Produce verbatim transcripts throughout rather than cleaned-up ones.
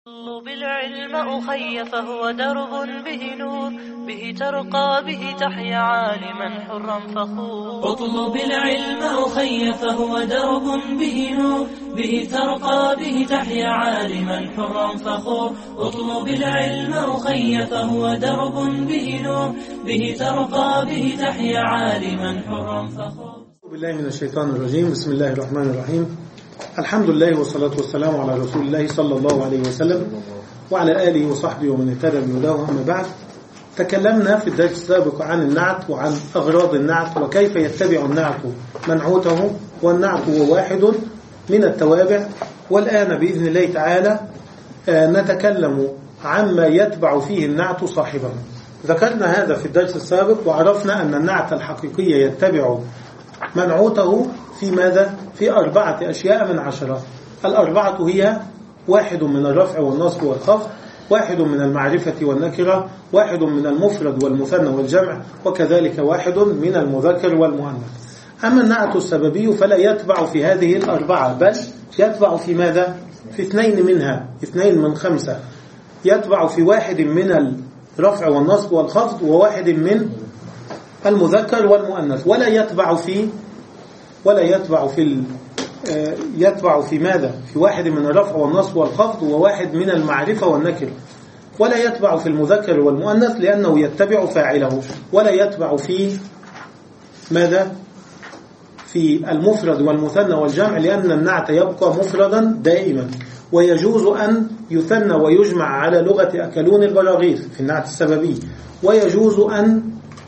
اطلب العلم أخي فهو درب به نور، به ترقى به تحيا عالما حرا فخور. اطلب العلم أخي فهو درب به نور، به ترقى به تحيا عالما حرا فخور. اطلب العلم أخي فهو درب به نور، به ترقى به تحيا عالما حرا فخور. أعوذ بالله من الشيطان الرجيم. بسم الله الرحمن الرحيم. الحمد لله والصلاة والسلام على رسول الله صلى الله عليه وسلم وعلى آله وصحبه ومن اهتدى بهداه. أما بعد، تكلمنا في الدرس السابق عن النعت وعن أغراض النعت وكيف يتبع النعت منعوته، والنعت هو واحد من التوابع. والآن بإذن الله تعالى نتكلم عما يتبع فيه النعت صاحبه. ذكرنا هذا في الدرس السابق وعرفنا أن النعت الحقيقي يتبع منعوته في ماذا؟ في أربعة أشياء من عشرة. الأربعة هي: واحد من الرفع والنصب والخفض، واحد من المعرفة والنكرة، واحد من المفرد والمثنى والجمع، وكذلك واحد من المذكر والمؤنث. أما النعت السببي فلا يتبع في هذه الأربعة، بل يتبع في ماذا؟ في اثنين منها، اثنين من خمسة. يتبع في واحد من الرفع والنصب والخفض، وواحد من المذكر والمؤنث. ولا يتبع في ولا يتبع في يتبع في ماذا؟ في واحد من الرفع والنصب والخفض، وواحد من المعرفة والنكر. ولا يتبع في المذكر والمؤنث لأنه يتبع فاعله. ولا يتبع في ماذا؟ في المفرد والمثنى والجمع، لأن النعت يبقى مفردا دائما. ويجوز أن يثنى ويجمع على لغة أكلون البراغيث في النعت السببي، ويجوز أن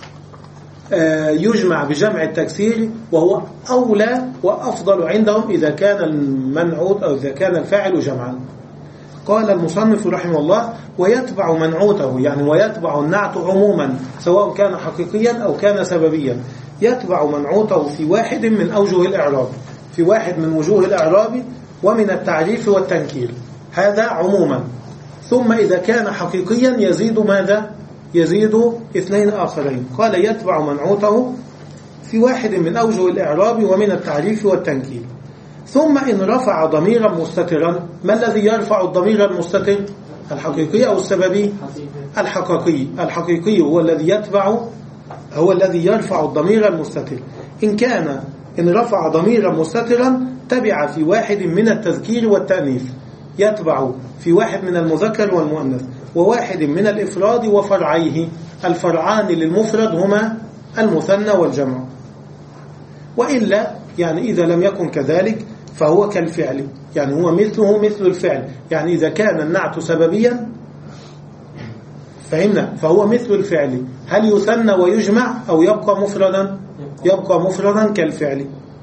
يجمع بجمع التكسير، وهو أولى وأفضل عندهم إذا كان المنعوت أو إذا كان الفاعل جمعا. قال المصنف رحمه الله: ويتبع منعوته، يعني ويتبع النعت عموما سواء كان حقيقيا أو كان سببيا. يتبع منعوته في واحد من أوجه الإعراب، في واحد من وجوه الإعراب ومن التعريف والتنكير، هذا عموما. ثم إذا كان حقيقيا يزيد ماذا؟ يزيد اثنين آخرين. قال: يتبع منعوته في واحد من أوجه الإعراب ومن التعريف والتنكير. ثم إن رفع ضميرا مستترا. ما الذي يرفع الضمير المستتر؟ الحقيقي أو السببي؟ الحقيقي. الحقيقي هو الذي يتبع هو الذي يرفع الضمير المستتر. إن كان إن رفع ضميرا مستترا تبع في واحد من التذكير والتأنيث. يتبع في واحد من المذكر والمؤنث، وواحد من الإفراد وفرعيه. الفرعان للمفرد هما المثنى والجمع. وإلا يعني إذا لم يكن كذلك فهو كالفعل، يعني هو مثله مثل الفعل. يعني إذا كان النعت سببيا فهمنا فهو مثل الفعل. هل يثنى ويجمع أو يبقى مفردا؟ يبقى مفردا كالفعل.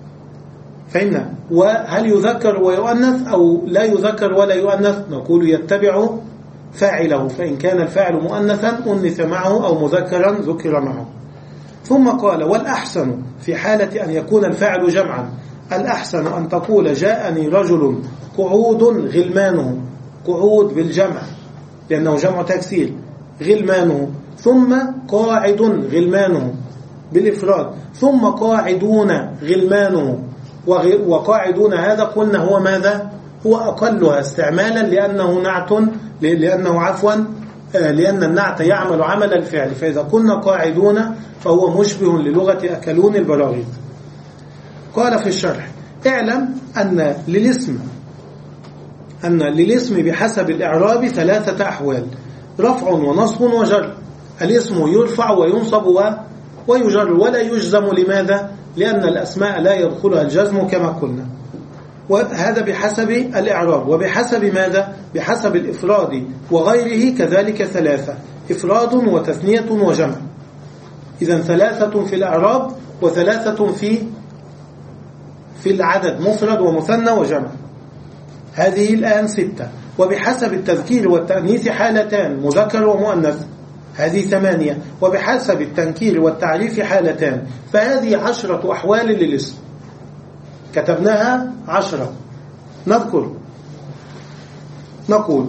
فهمنا. وهل يذكر ويؤنث أو لا يذكر ولا يؤنث؟ نقول يتبع فاعله، فإن كان الفاعل مؤنثا أنث معه أو مذكرا ذكر معه. ثم قال: والأحسن في حالة أن يكون الفاعل جمعا. الأحسن أن تقول: جاءني رجل قعود غلمانه. قعود بالجمع لأنه جمع تكسير، غلمانه. ثم قاعد غلمانه بالإفراد. ثم قاعدون غلمانه. وقاعدون هذا قلنا هو ماذا؟ هو أقلها استعمالا لأنه نعت لأنه عفوا لأن النعت يعمل عمل الفعل. فإذا كنا قاعدون فهو مشبه للغة أكلون البراغيث. قال في الشرح: اعلم أن للاسم أن للاسم بحسب الإعراب ثلاثة أحوال: رفع ونصب وجر. الاسم يرفع وينصب ويجر ولا يجزم. لماذا؟ لأن الأسماء لا يدخلها الجزم كما قلنا. وهذا بحسب الإعراب. وبحسب ماذا؟ بحسب الإفراد وغيره كذلك ثلاثة: إفراد وتثنية وجمع. إذن ثلاثة في الإعراب وثلاثة في في العدد، مفرد ومثنى وجمع. هذه الآن ستة. وبحسب التذكير والتأنيث حالتان، مذكر ومؤنث، هذه ثمانية. وبحسب التنكير والتعريف حالتان، فهذه عشرة أحوال للاسم. كتبناها عشرة. نذكر نقول: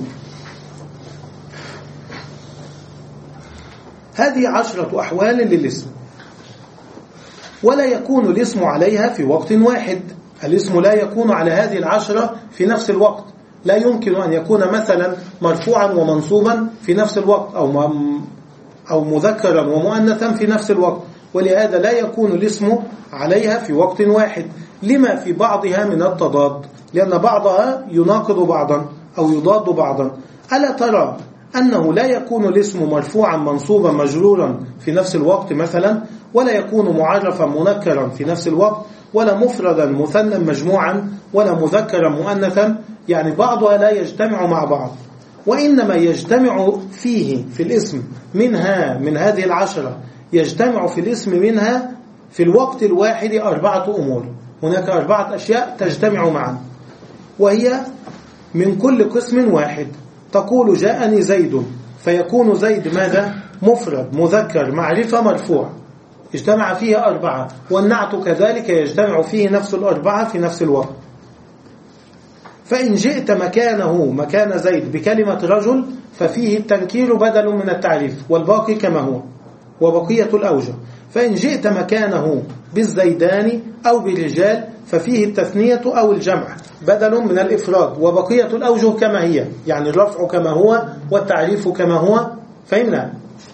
هذه عشرة أحوال للاسم، ولا يكون الاسم عليها في وقت واحد. الاسم لا يكون على هذه العشرة في نفس الوقت، لا يمكن أن يكون مثلا مرفوعا ومنصوبا في نفس الوقت، أو أو مذكرا ومؤنثا في نفس الوقت، ولهذا لا يكون الاسم عليها في وقت واحد، لما في بعضها من التضاد، لأن بعضها يناقض بعضا أو يضاد بعضا. ألا ترى أنه لا يكون الاسم مرفوعا منصوبا مجرورا في نفس الوقت مثلا، ولا يكون معرفا منكرا في نفس الوقت، ولا مفردا مثنى مجموعا، ولا مذكرا مؤنثا، يعني بعضها لا يجتمع مع بعض، وإنما يجتمع فيه في الاسم منها من هذه العشرة يجتمع في الاسم منها في الوقت الواحد أربعة أمور. هناك أربعة أشياء تجتمع معا، وهي من كل قسم واحد. تقول جاءني زيد، فيكون زيد ماذا؟ مفرد مذكر معرفة مرفوع، اجتمع فيه أربعة، والنعت كذلك يجتمع فيه نفس الأربعة في نفس الوقت. فإن جئت مكانه مكان زيد بكلمة رجل ففيه التنكير بدل من التعريف والباقي كما هو وبقية الأوجه. فإن جئت مكانه بالزيدان أو بالرجال ففيه التثنية أو الجمع بدل من الإفراد وبقية الأوجه كما هي، يعني الرفع كما هو والتعريف كما هو. فهمنا؟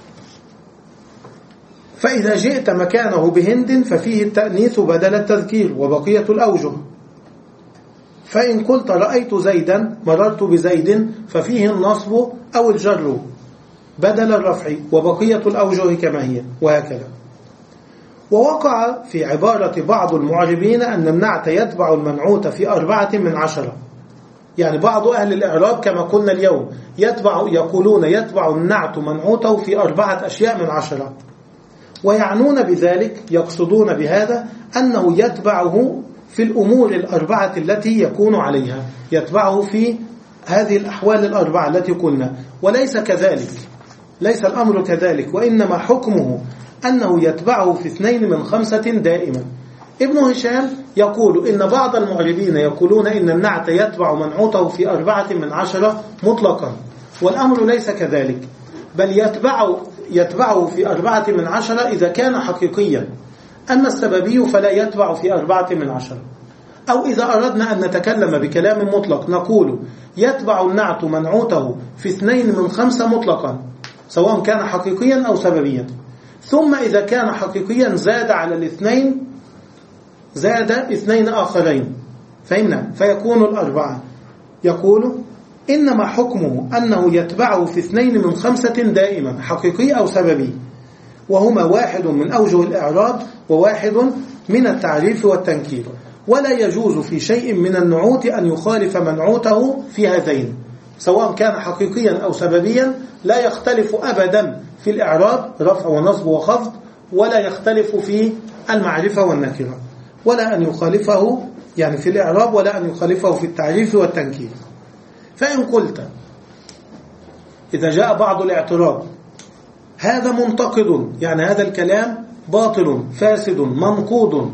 فإذا جئت مكانه بهند ففيه التأنيث بدل التذكير وبقية الأوجه. فإن قلت رأيت زيدا مررت بزيد ففيه النصب أو الجر بدل الرفع وبقية الأوجه كما هي، وهكذا. ووقع في عبارة بعض المعربين أن النعت يتبع المنعوت في أربعة من عشرة، يعني بعض أهل الإعراب كما قلنا اليوم يتبع يقولون يتبع النعت منعوته في أربعة أشياء من عشرة، ويعنون بذلك يقصدون بهذا أنه يتبعه في الأمور الأربعة التي يكون عليها، يتبعه في هذه الأحوال الأربعة التي قلنا. وليس كذلك، ليس الأمر كذلك، وإنما حكمه أنه يتبعه في اثنين من خمسة دائما. ابن هشام يقول إن بعض المعربين يقولون إن النعت يتبع منعوته في أربعة من عشرة مطلقا، والأمر ليس كذلك، بل يتبعه, يتبعه في أربعة من عشرة إذا كان حقيقيا. أما السببي فلا يتبع في أربعة من عشرة. أو إذا أردنا أن نتكلم بكلام مطلق نقول يتبع النعت منعوته في اثنين من خمسة مطلقا سواء كان حقيقيا أو سببيا. ثم إذا كان حقيقيا زاد على الاثنين زاد اثنين آخرين، فهمنا؟ فيكون الأربعة. يقول إنما حكمه أنه يتبعه في اثنين من خمسة دائما حقيقي أو سببي، وهما واحد من أوجه الإعراب وواحد من التعريف والتنكير، ولا يجوز في شيء من النعوت أن يخالف منعوته في هذين سواء كان حقيقيا أو سببيا. لا يختلف أبدا في الإعراب رفع ونصب وخفض، ولا يختلف في المعرفة والنكرة، ولا أن يخالفه يعني في الإعراب ولا أن يخالفه في التعريف والتنكير. فإن قلت إذا جاء بعض الاعتراض هذا منتقد، يعني هذا الكلام باطل فاسد منقوض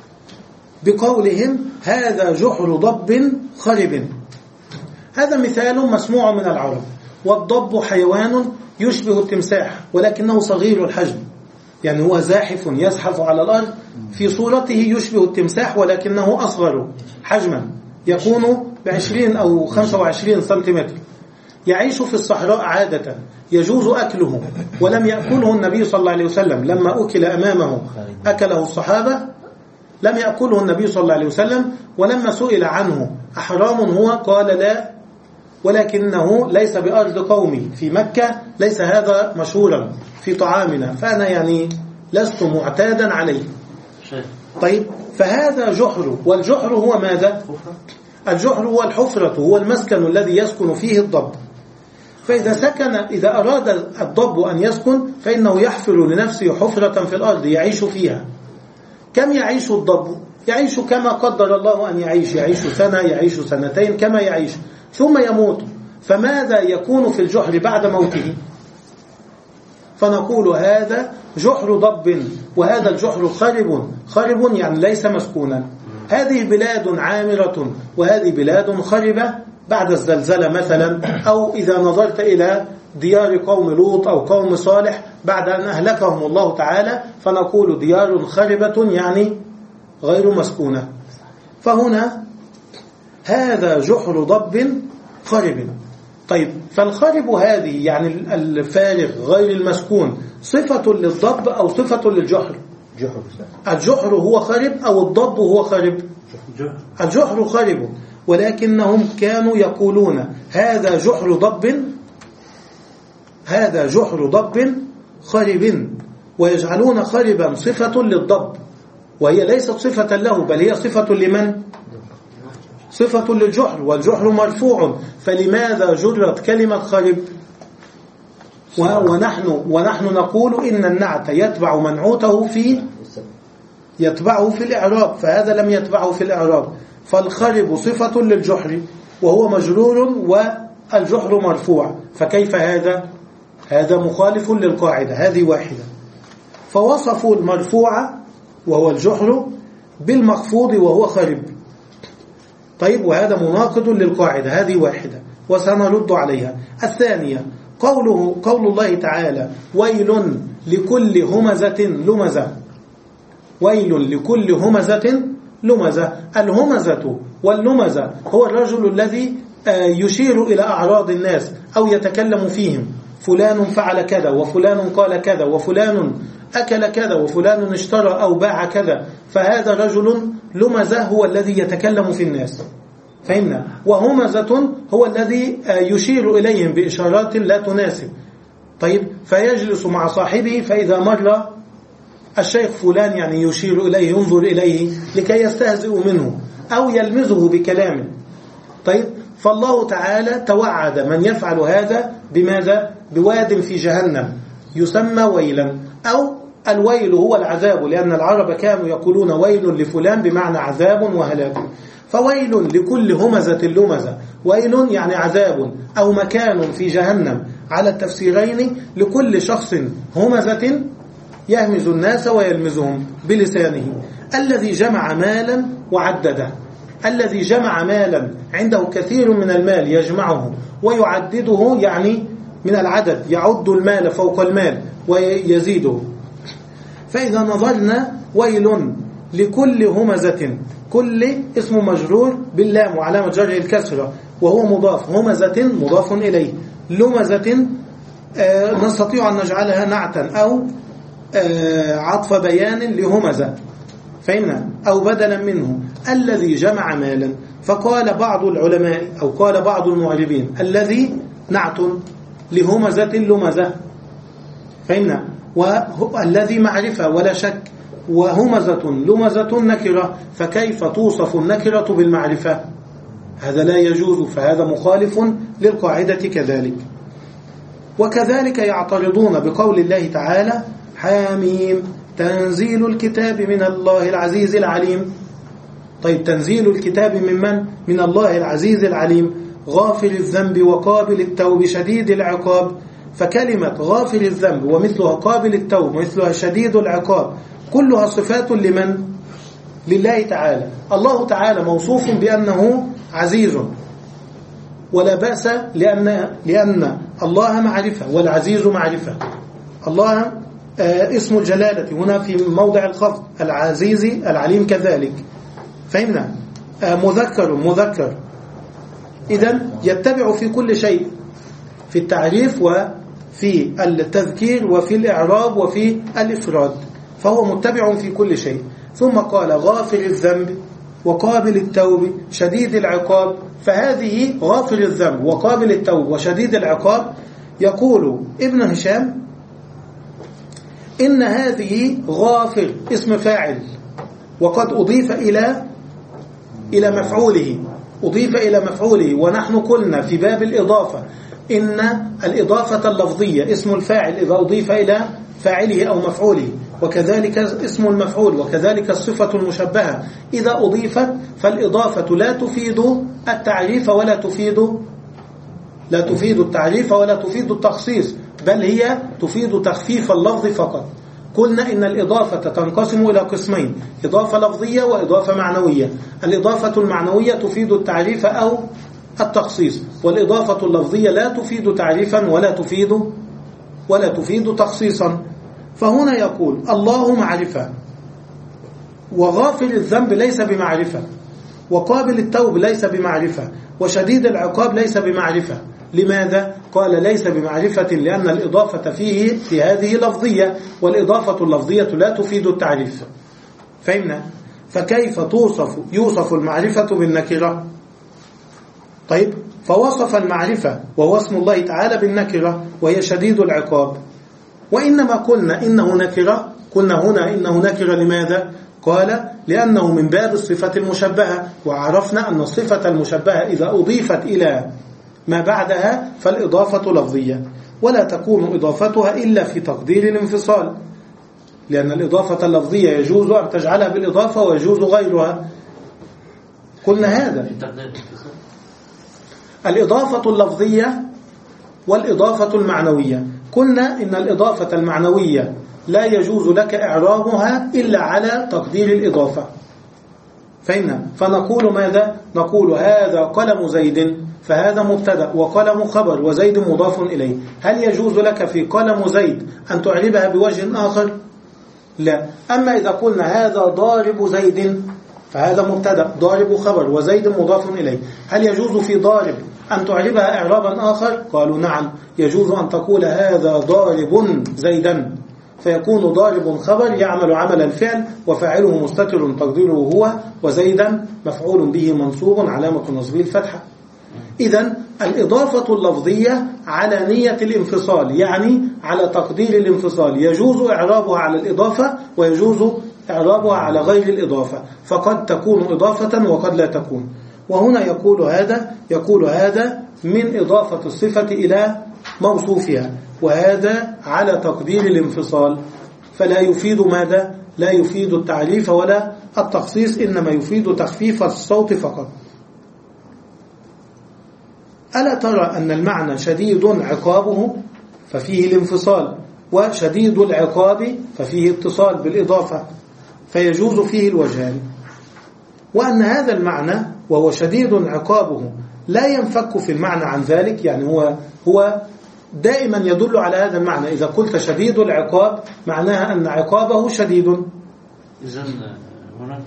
بقولهم هذا جحر ضب خرب. هذا مثال مسموع من العرب، والضب حيوان يشبه التمساح ولكنه صغير الحجم، يعني هو زاحف يزحف على الأرض، في صورته يشبه التمساح ولكنه أصغر حجما، يكون بعشرين أو خمسة وعشرين سنتيمتر. يعيش في الصحراء عادة، يجوز أكله، ولم يأكله النبي صلى الله عليه وسلم. لما أكل أمامه أكله الصحابة، لم يأكله النبي صلى الله عليه وسلم. ولما سئل عنه أحرام هو قال لا، ولكنه ليس بأرض قومي في مكة، ليس هذا مشهورا في طعامنا، فأنا يعني لست معتادا عليه. طيب، فهذا جحر، والجحر هو ماذا؟ الجحر هو الحفرة، هو المسكن الذي يسكن فيه الضب. فإذا سكن إذا أراد الضب أن يسكن فإنه يحفر لنفسه حفرة في الأرض يعيش فيها. كم يعيش الضب؟ يعيش كما قدر الله أن يعيش، يعيش سنة، يعيش سنتين، كما يعيش، ثم يموت. فماذا يكون في الجحر بعد موته؟ فنقول هذا جحر ضب، وهذا الجحر خرب. خرب يعني ليس مسكونا. هذه بلاد عامرة وهذه بلاد خربة بعد الزلزلة مثلا، أو إذا نظرت إلى ديار قوم لوط أو قوم صالح بعد أن أهلكهم الله تعالى، فنقول ديار خربة يعني غير مسكونة. فهنا هذا جحر ضب خرب. طيب فالخرب هذه يعني الفارغ غير المسكون صفة للضب أو صفة للجحر؟ جحر. الجحر هو خرب أو الضب هو خرب؟ الجحر خرب، ولكنهم كانوا يقولون هذا جحر ضب، هذا جحر ضب خرب، ويجعلون خربا صفة للضب، وهي ليست صفة له بل هي صفة لمن؟ صفة للجحر، والجحر مرفوع، فلماذا جرت كلمة خرب؟ ونحن, ونحن نقول إن النعت يتبع منعوته في يتبعه في الإعراب، فهذا لم يتبعه في الإعراب، فالخرب صفة للجحر وهو مجرور والجحر مرفوع، فكيف هذا؟ هذا مخالف للقاعدة، هذه واحدة. فوصفوا المرفوع وهو الجحر بالمخفوض وهو خرب. طيب وهذا مناقض للقاعدة، هذه واحدة وسنرد عليها. الثانية قوله قول الله تعالى ويل لكل همزة لمزة، ويل لكل همزة لمزة. الهمزة واللمزة هو الرجل الذي يشير إلى أعراض الناس أو يتكلم فيهم، فلان فعل كذا وفلان قال كذا وفلان أكل كذا وفلان اشترى أو باع كذا، فهذا رجل لمزة هو الذي يتكلم في الناس، فهمنا؟ وهمزة هو الذي يشير إليهم بإشارات لا تناسب. طيب فيجلس مع صاحبه، فإذا مر الشيخ فلان يعني يشير إليه ينظر إليه لكي يستهزئ منه أو يلمزه بكلامه. طيب فالله تعالى توعد من يفعل هذا بماذا؟ بواد في جهنم يسمى ويلا، أو الويل هو العذاب، لأن العرب كانوا يقولون ويل لفلان بمعنى عذاب وهلاك. فويل لكل همزة لمزة، ويل يعني عذاب أو مكان في جهنم على التفسيرين لكل شخص همزة يهمز الناس ويلمزهم بلسانه، الذي جمع مالا وعدده، الذي جمع مالا عنده كثير من المال يجمعه ويعدده، يعني من العدد يعد المال فوق المال ويزيده. فإذا نظرنا ويل لكل همزة، كل اسم مجرور باللام وعلامة جره الكسرة وهو مضاف، همزة مضاف إليه، لمزة آه نستطيع أن نجعلها نعتا أو آه عطف بيان لهمزة، فهمنا؟ أو بدلا منه، الذي جمع مالا. فقال بعض العلماء أو قال بعض المعربين الذي نعت لهمزة لمزة، فهمنا؟ والذي معرفة ولا شك، وهمزة لمزة نكرة، فكيف توصف النكرة بالمعرفة؟ هذا لا يجوز، فهذا مخالف للقاعدة كذلك. وكذلك يعترضون بقول الله تعالى حاميم تنزيل الكتاب من الله العزيز العليم. طيب تنزيل الكتاب من من؟ من الله العزيز العليم، غافر الذنب وقابل التوب شديد العقاب. فكلمة غافر الذنب ومثلها قابل التوب ومثلها شديد العقاب كلها صفات لمن؟ لله تعالى. الله تعالى موصوف بأنه عزيز ولا بأس، لأن, لأن الله معرفة والعزيز معرفة. الله آه اسم الجلالة هنا في موضع الخفض، العزيز العليم كذلك، فهمنا؟ آه مذكر مذكر، إذن يتبع في كل شيء، في التعريف وفي التذكير وفي الإعراب وفي الإفراد، فهو متبع في كل شيء. ثم قال غافر الذنب وقابل التوب شديد العقاب. فهذه غافر الذنب وقابل التوب وشديد العقاب، يقول ابن هشام إن هذه غافر اسم فاعل وقد أضيف إلى إلى مفعوله، أضيف إلى مفعوله. ونحن قلنا في باب الإضافة إن الإضافة اللفظية اسم الفاعل إذا أضيف إلى فاعله أو مفعوله، وكذلك اسم المفعول، وكذلك الصفة المشبهة إذا أضيفت، فالإضافة لا تفيد التعريف ولا تفيد لا تفيد التعريف ولا تفيد التخصيص، بل هي تفيد تخفيف اللفظ فقط. قلنا إن الإضافة تنقسم إلى قسمين، إضافة لفظية وإضافة معنوية. الإضافة المعنوية تفيد التعريف أو التخصيص، والإضافة اللفظية لا تفيد تعريفا ولا تفيد ولا تفيد تخصيصا. فهنا يقول الله معرفة، وغافر الذنب ليس بمعرفة، وقابل التوب ليس بمعرفة، وشديد العقاب ليس بمعرفة. لماذا؟ قال ليس بمعرفة لأن الإضافة فيه في هذه لفظية، والإضافة اللفظية لا تفيد التعريف. فهمنا؟ فكيف توصف يوصف المعرفة بالنكرة؟ طيب، فوصف المعرفة وهو اسم الله تعالى بالنكرة وهي شديد العقاب. وإنما قلنا إنه نكرة، قلنا هنا إنه نكرة لماذا؟ قال لأنه من باب الصفة المشبهة، وعرفنا أن الصفة المشبهة إذا أضيفت إلى ما بعدها فالإضافة لفظية، ولا تكون إضافتها إلا في تقدير الانفصال، لأن الإضافة اللفظية يجوز أن تجعلها بالإضافة ويجوز غيرها. قلنا هذا الإضافة اللفظية والإضافة المعنوية. قلنا إن الإضافة المعنوية لا يجوز لك إعرابها إلا على تقدير الإضافة. فهمنا؟ فنقول ماذا؟ نقول هذا قلم زيد، فهذا مبتدأ وقلم خبر وزيد مضاف إليه. هل يجوز لك في قلم زيد أن تعربها بوجه آخر؟ لا. أما إذا قلنا هذا ضارب زيد فهذا مبتدأ ضارب خبر وزيد مضاف إليه، هل يجوز في ضارب أن تعربها إعرابا آخر؟ قالوا نعم، يجوز أن تقول هذا ضارب زيدا، فيكون ضارب خبر يعمل عمل الفعل وفاعله مستتر تقديره هو، وزيدا مفعول به منصوب علامة نصبه الفتحة. إذن الإضافة اللفظية على نية الانفصال، يعني على تقدير الانفصال، يجوز إعرابها على الإضافة ويجوز إعرابها على غير الإضافة، فقد تكون إضافة وقد لا تكون. وهنا يقول هذا يقول هذا من إضافة الصفة إلى موصوفها، وهذا على تقدير الانفصال، فلا يفيد ماذا؟ لا يفيد التعريف ولا التخصيص، إنما يفيد تخفيف الصوت فقط. ألا ترى أن المعنى شديد عقابه ففيه الانفصال، وشديد العقاب ففيه اتصال بالإضافة، فيجوز فيه الوجهان. وأن هذا المعنى وهو شديد عقابه لا ينفك في المعنى عن ذلك، يعني هو هو دائما يدل على هذا المعنى. إذا قلت شديد العقاب معناها أن عقابه شديد. إذن هناك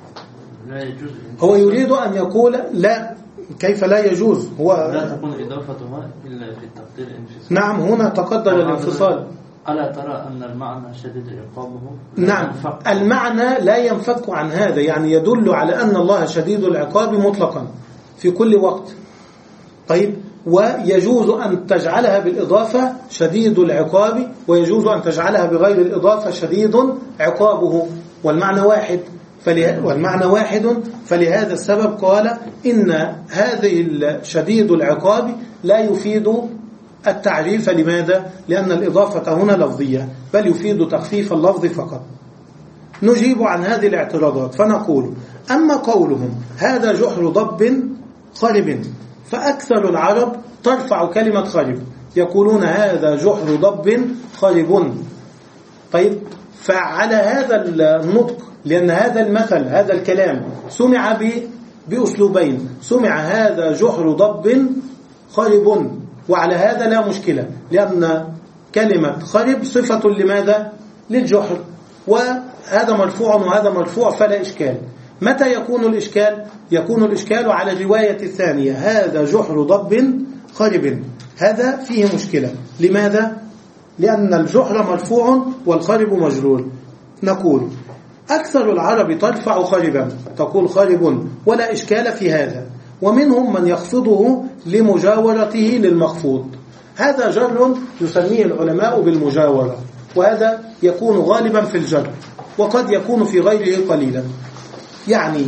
لا يجوز، هو يريد أن يقول لا، كيف لا يجوز؟ هو لا تكون إضافتها إلا في التقدير الانفصال. نعم، هنا تقدر الانفصال. ألا ترى أن المعنى شديد عقابه؟ نعم، المعنى لا ينفك عن هذا، يعني يدل على أن الله شديد العقاب مطلقا في كل وقت. طيب، ويجوز أن تجعلها بالإضافة شديد العقاب، ويجوز أن تجعلها بغير الإضافة شديد عقابه، والمعنى واحد فله... والمعنى واحد فلهذا السبب قال إن هذه شديد العقاب لا يفيد التعريف. لماذا؟ لأن الإضافة هنا لفظية، بل يفيد تخفيف اللفظ فقط. نجيب عن هذه الاعتراضات فنقول أما قولهم هذا جحر ضب خرب، فأكثر العرب ترفع كلمة خرب، يقولون هذا جحر ضب خرب. طيب، فعلى هذا النطق، لأن هذا المثل هذا الكلام سمع بأسلوبين، سمع هذا جحر ضب خرب، وعلى هذا لا مشكلة، لأن كلمة خرب صفة لماذا؟ للجحر، وهذا مرفوع وهذا مرفوع فلا إشكال. متى يكون الإشكال؟ يكون الإشكال على الرواية الثانية هذا جحر ضب خرب، هذا فيه مشكلة. لماذا؟ لأن الجحر مرفوع والخرب مجرور. نقول أكثر العرب ترفع خربا، تقول خرب ولا إشكال في هذا، ومنهم من يخفضه لمجاورته للمخفوض، هذا جر يسميه العلماء بالمجاورة، وهذا يكون غالبا في الجر وقد يكون في غيره قليلا. يعني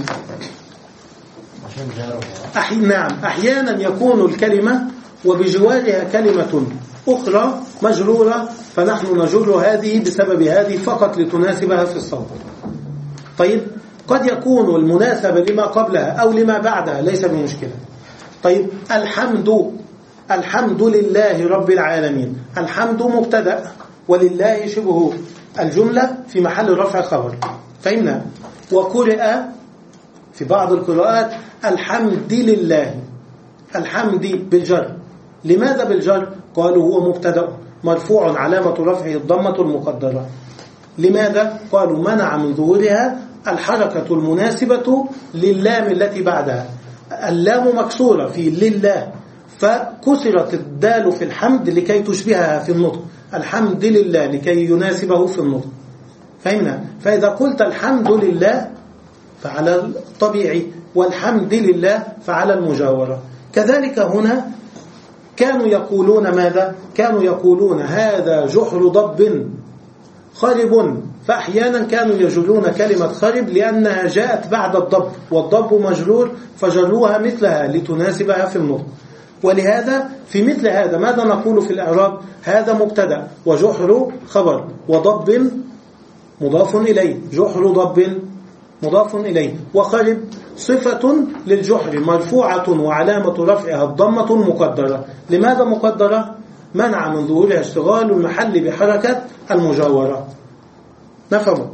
أحي... نعم أحيانا يكون الكلمة وبجوارها كلمة أخرى مجرورة، فنحن نجر هذه بسبب هذه فقط لتناسبها في الصوت. طيب، قد يكون المناسبة لما قبلها أو لما بعدها ليس بمشكلة. طيب، الحمد الحمد لله رب العالمين، الحمد مبتدأ ولله شبه الجملة في محل رفع خبر، فهمنا؟ وقرئ في بعض القراءات الحمد لله، الحمد بالجر. لماذا بالجر؟ قالوا هو مبتدأ مرفوع علامة رفعه الضمة المقدرة. لماذا؟ قالوا منع من ظهورها الحركة المناسبة للام التي بعدها. اللام مكسورة في لله، فكسرت الدال في الحمد لكي تشبهها في النطق، الحمد لله لكي يناسبه في النطق. فهمنا؟ فإذا قلت الحمد لله فعلى الطبيعي، والحمد لله فعلى المجاورة. كذلك هنا كانوا يقولون ماذا؟ كانوا يقولون هذا جحر ضب خرب، فأحيانا كانوا يجرون كلمة خرب لأنها جاءت بعد الضب، والضب مجرور فجروها مثلها لتناسبها في النطق. ولهذا في مثل هذا ماذا نقول في الإعراب؟ هذا مبتدأ وجحر خبر وضب مضاف إليه، جحر ضب مضاف إليه، وخرب صفة للجحر مرفوعة وعلامة رفعها الضمة المقدرة. لماذا مقدرة؟ منع من ظهورها اشتغال المحل بحركة المجاورة. نفهم؟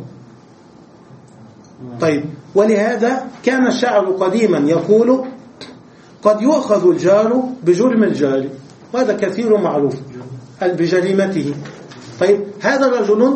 طيب، ولهذا كان الشاعر قديما يقول قد يؤخذ الجار بجرم الجار، وهذا كثير معروف بجريمته. طيب، هذا رجل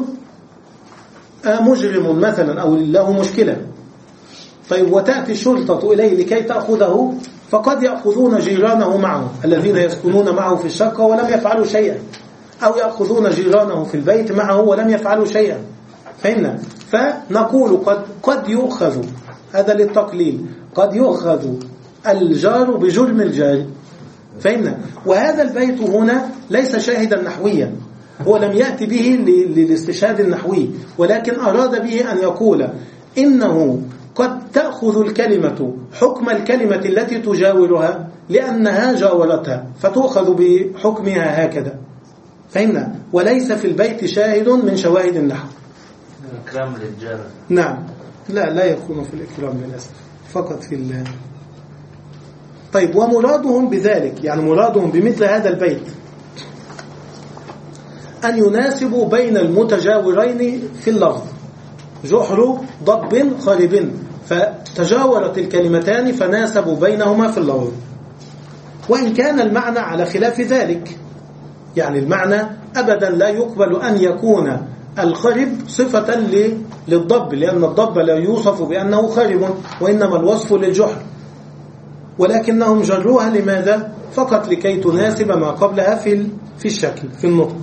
مجرم مثلا أو له مشكلة، طيب، وتأتي الشرطة إليه لكي تأخذه، فقد يأخذون جيرانه معه الذين يسكنون معه في الشقة ولم يفعلوا شيئا، أو يأخذون جيرانه في البيت معه ولم يفعلوا شيئا. فهمنا؟ فنقول قد, قد يؤخذ، هذا للتقليل، قد يؤخذ الجار بجرم الجار. فهمنا؟ وهذا البيت هنا ليس شاهدا نحويا، هو لم يأتي به للاستشهاد النحوي، ولكن أراد به أن يقول إنه قد تأخذ الكلمة حكم الكلمة التي تجاورها لأنها جاورتها، فتؤخذ بحكمها هكذا. فهمنا؟ وليس في البيت شاهد من شواهد النحو. إكرام للجار. نعم، لا لا يكون في الإكرام للأسف، فقط في ال. طيب، ومرادهم بذلك، يعني مرادهم بمثل هذا البيت أن يناسبوا بين المتجاورين في اللفظ، جحر ضب خرب، فتجاورت الكلمتان فناسبوا بينهما في اللفظ. وإن كان المعنى على خلاف ذلك، يعني المعنى أبدا لا يقبل أن يكون الخرب صفة للضب، لأن الضب لا يوصف بأنه خرب، وإنما الوصف للجحر، ولكنهم جروها لماذا؟ فقط لكي تناسب ما قبلها في في الشكل في النطق.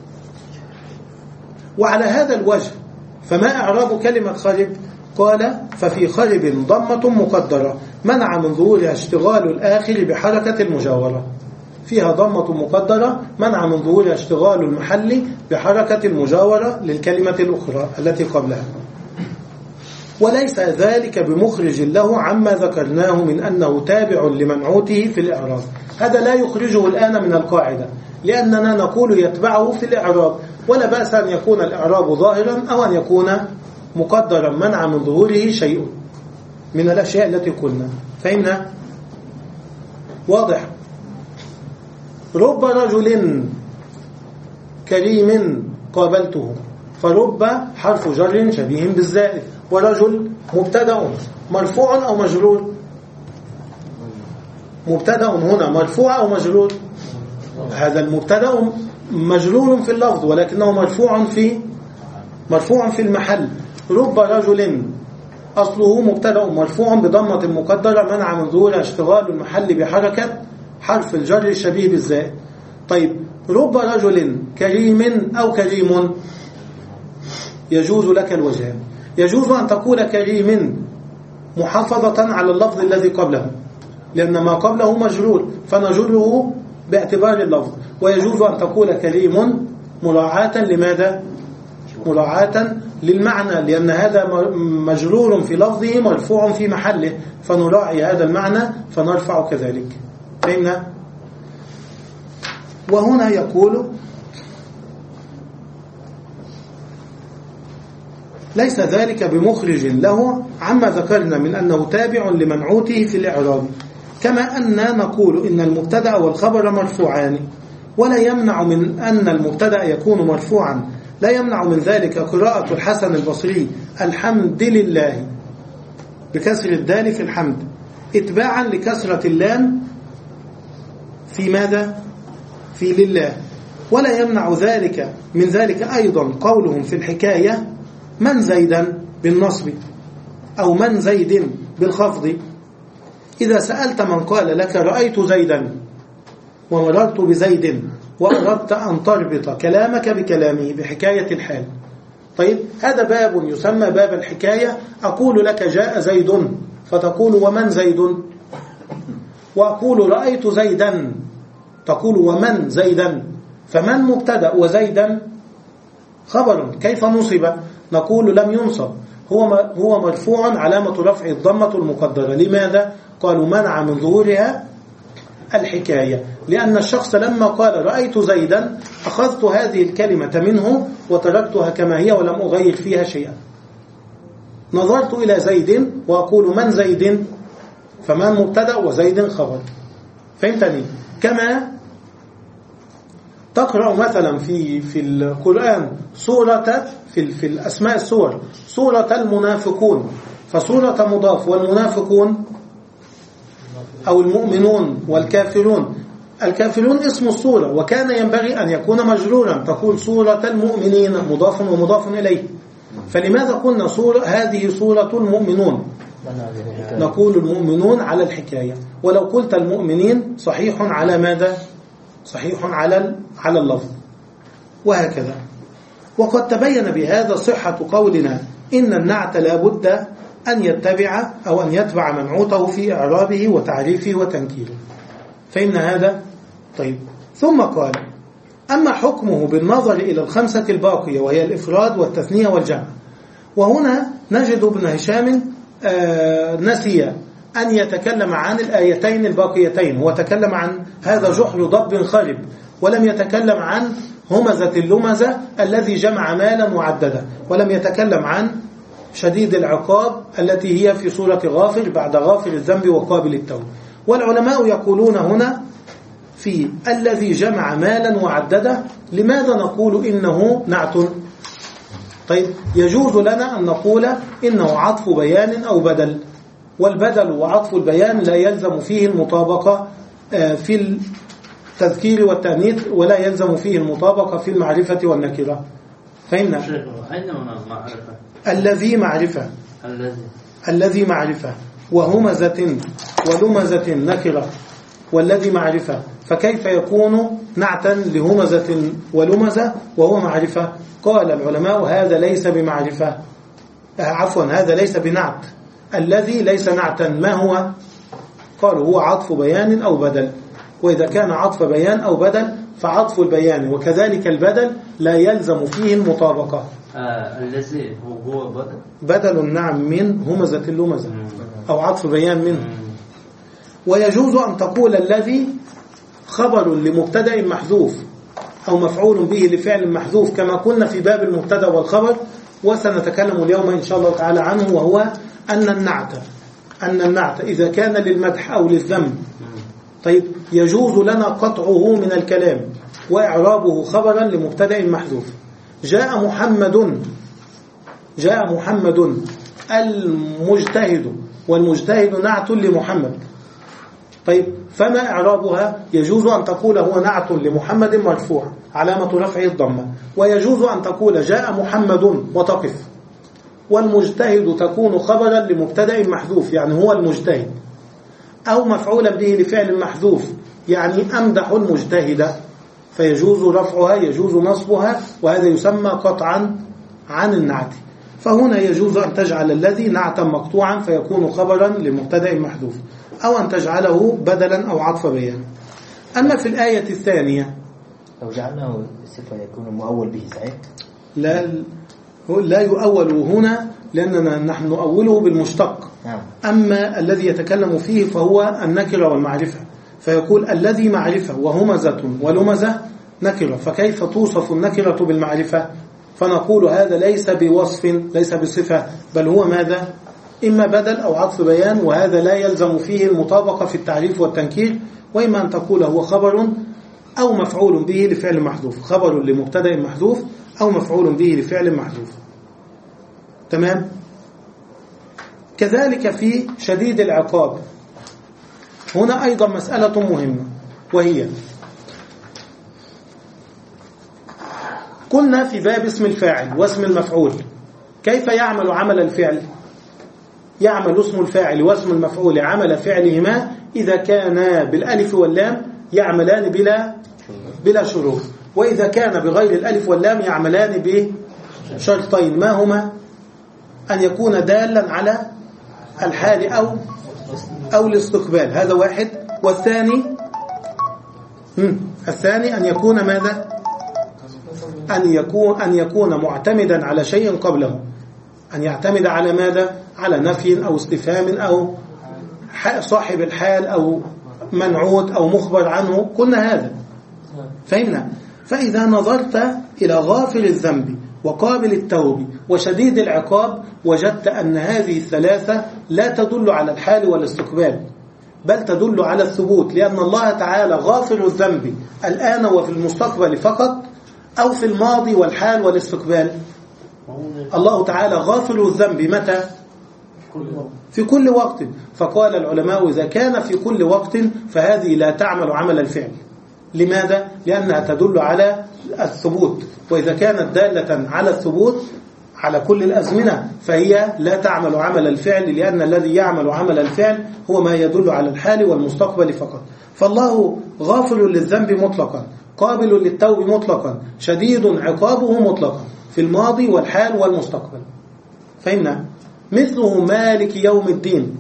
وعلى هذا الوجه فما إعراب كلمة خرب؟ قال ففي خرب ضمة مقدرة منع من ظهورها اشتغال الآخر بحركة المجاورة. فيها ضمة مقدرة منع من ظهورها اشتغال المحل بحركة المجاورة للكلمة الأخرى التي قبلها. وليس ذلك بمخرج له عما ذكرناه من أنه تابع لمنعوته في الإعراب. هذا لا يخرجه الآن من القاعدة، لأننا نقول يتبعه في الإعراب، ولا بأس أن يكون الإعراب ظاهرا أو أن يكون مقدرا منع من ظهوره شيء من الأشياء التي قلنا. فهمنا؟ واضح؟ رب رجل كريم قابلته، فرب حرف جر شبيه بالزائد، ورجل مبتدأ مرفوع أو مجرور؟ مبتدأ هنا مرفوع أو مجرور؟ هذا المبتدأ مجرور في اللفظ ولكنه مرفوع في مرفوع في المحل. رب رجل أصله مبتدأ مرفوع بضمة مقدرة منع من ظهورها اشتغال المحل بحركة حرف الجر الشبيه بالزائد. طيب، رب رجل كريم أو كريم، يجوز لك الوجهان. يجوز أن تقول كريم محافظة على اللفظ الذي قبله، لأن ما قبله مجرور فنجره باعتبار اللفظ، ويجوز أن تقول كريم مراعاة لماذا؟ مراعاة للمعنى، لأن هذا مجرور في لفظه مرفوع في محله، فنراعي هذا المعنى فنرفع كذلك. فهمنا؟ وهنا يقول ليس ذلك بمخرج له عما ذكرنا من أنه تابع لمنعوته في الإعراب، كما أننا نقول إن المبتدأ والخبر مرفوعان، ولا يمنع من أن المبتدأ يكون مرفوعا، لا يمنع من ذلك قراءة الحسن البصري الحمد لله بكسر الدال في الحمد اتباعا لكسرة اللام في ماذا؟ في لله. ولا يمنع ذلك من ذلك أيضا قولهم في الحكاية من زيدا بالنصب، أو من زيد بالخفض. إذا سألت من قال لك رأيت زيدا ومررت بزيد وأردت أن تربط كلامك بكلامه بحكاية الحال، طيب هذا باب يسمى باب الحكاية. أقول لك جاء زيد فتقول ومن زيد، وأقول رأيت زيدا تقول ومن زيدا، فمن مبتدأ وزيدا خبر. كيف نصب؟ نقول لم ينصب، هو هو مرفوع علامة رفع الضمة المقدرة. لماذا؟ قالوا منع من ظهورها الحكاية، لأن الشخص لما قال رأيت زيدا أخذت هذه الكلمة منه وتركتها كما هي ولم أغير فيها شيئا. نظرت إلى زيد وأقول من زيد، فمن مبتدأ وزيد خبر. فهمتني؟ كما تقرأ مثلا في في القرآن سورة في في الأسماء السور سورة المنافقون، فسورة مضاف والمنافقون أو المؤمنون والكافرون. الكافرون اسم السورة وكان ينبغي أن يكون مجرورا، تقول سورة المؤمنين مضاف ومضاف إليه. فلماذا قلنا سورة هذه سورة المؤمنون؟ نقول المؤمنون على الحكاية، ولو قلت المؤمنين صحيح على ماذا؟ صحيح على على اللفظ، وهكذا. وقد تبين بهذا صحة قولنا إن النعت لا بد أن يتبع أو أن يتبع منعوته في إعرابه وتعريفه وتنكيره. فإن هذا طيب. ثم قال أما حكمه بالنظر إلى الخمسة الباقية وهي الإفراد والتثنية والجمع. وهنا نجد ابن هشام آه نسي أن يتكلم عن الآيتين الباقيتين، هو تكلم عن هذا جحر ضب خرب، ولم يتكلم عن همزة اللمزة الذي جمع مالا وعدده، ولم يتكلم عن شديد العقاب التي هي في سورة غافر بعد غافر الذنب وقابل التوب. والعلماء يقولون هنا في الذي جمع مالا وعدده لماذا نقول إنه نعت؟ طيب يجوز لنا أن نقول إنه عطف بيان أو بدل، والبدل وعطف البيان لا يلزم فيه المطابقة في التذكير والتأنيث، ولا يلزم فيه المطابقة في المعرفة والنكرة. فهمنا؟ الذي معرفة الذي الذي معرفة وهمزة ولمزة نكرة، والذي معرفة، فكيف يكون نعتا لهمزة ولمزة وهو معرفة؟ قال العلماء هذا ليس بمعرفة، عفوا هذا ليس بنعت. الذي ليس نعتا، ما هو؟ قالوا هو عطف بيان أو بدل، وإذا كان عطف بيان أو بدل فعطف البيان وكذلك البدل لا يلزم فيه المطابقة. آه الذي هو بدل بدل نعم من همزة اللمزة أو عطف بيان منه. ويجوز أن تقول الذي خبر لمبتدأ محذوف أو مفعول به لفعل محذوف كما قلنا في باب المبتدأ والخبر، وسنتكلم اليوم إن شاء الله تعالى عنه، وهو أن النعت أن النعت إذا كان للمدح أو للذم طيب يجوز لنا قطعه من الكلام وإعرابه خبرا لمبتدأ محذوف. جاء محمد جاء محمد المجتهد، والمجتهد نعت لمحمد. طيب فما إعرابها؟ يجوز أن تقول هو نعت لمحمد مرفوع علامة رفعه الضمة، ويجوز أن تقول جاء محمد وتقف. والمجتهد تكون خبرا لمبتدأ محذوف يعني هو المجتهد، أو مفعولا به لفعل محذوف يعني أمدح المجتهد، فيجوز رفعها يجوز نصبها، وهذا يسمى قطعا عن النعت. فهنا يجوز أن تجعل الذي نعتا مقطوعا فيكون خبرا لمبتدأ محذوف، أو أن تجعله بدلا أو عطف بيان. أما في الآية الثانية لو جعلناه صفة يكون مؤول به صحيح؟ لا لا يؤول هنا لأننا نحن نؤوله بالمشتق. نعم. أما الذي يتكلم فيه فهو النكرة والمعرفة، فيقول الذي معرفة وهمزة ولمزة نكرة، فكيف توصف النكرة بالمعرفة؟ فنقول هذا ليس بوصف ليس بصفة، بل هو ماذا؟ إما بدل أو عطف بيان، وهذا لا يلزم فيه المطابقة في التعريف والتنكير. وإما أن تقول هو خبر أو مفعول به لفعل محذوف، خبر لمبتدأ محذوف أو مفعول به لفعل محذوف. تمام؟ كذلك في شديد العقاب هنا أيضا مسألة مهمة، وهي قلنا في باب اسم الفاعل واسم المفعول كيف يعمل عمل الفعل؟ يعمل اسم الفاعل واسم المفعول عمل فعلهما إذا كانا بالألف واللام يعملان بلا بلا شروط، وإذا كان بغير الألف واللام يعملان بشرطين، ما هما؟ أن يكون دالا على الحال أو أو الاستقبال، هذا واحد. والثاني الثاني أن يكون ماذا؟ أن يكون أن يكون معتمدا على شيء قبله، أن يعتمد على ماذا؟ على نفي أو استفهام أو صاحب الحال أو منعوت أو مخبر عنه، قلنا هذا. فهمنا؟ فإذا نظرت إلى غافر الذنب وقابل التوب وشديد العقاب وجدت أن هذه الثلاثة لا تدل على الحال والاستقبال، بل تدل على الثبوت، لأن الله تعالى غافر الذنب الآن وفي المستقبل فقط، أو في الماضي والحال والاستقبال. الله تعالى غافر الذنب متى؟ في كل وقت. فقال العلماء إذا كان في كل وقت فهذه لا تعمل عمل الفعل. لماذا؟ لأنها تدل على الثبوت، وإذا كانت دالة على الثبوت على كل الأزمنة فهي لا تعمل عمل الفعل، لأن الذي يعمل عمل الفعل هو ما يدل على الحال والمستقبل فقط. فالله غافل للذنب مطلقا، قابل للتوب مطلقا، شديد عقابه مطلقا في الماضي والحال والمستقبل. فهمنا؟ مثله مالك يوم الدين.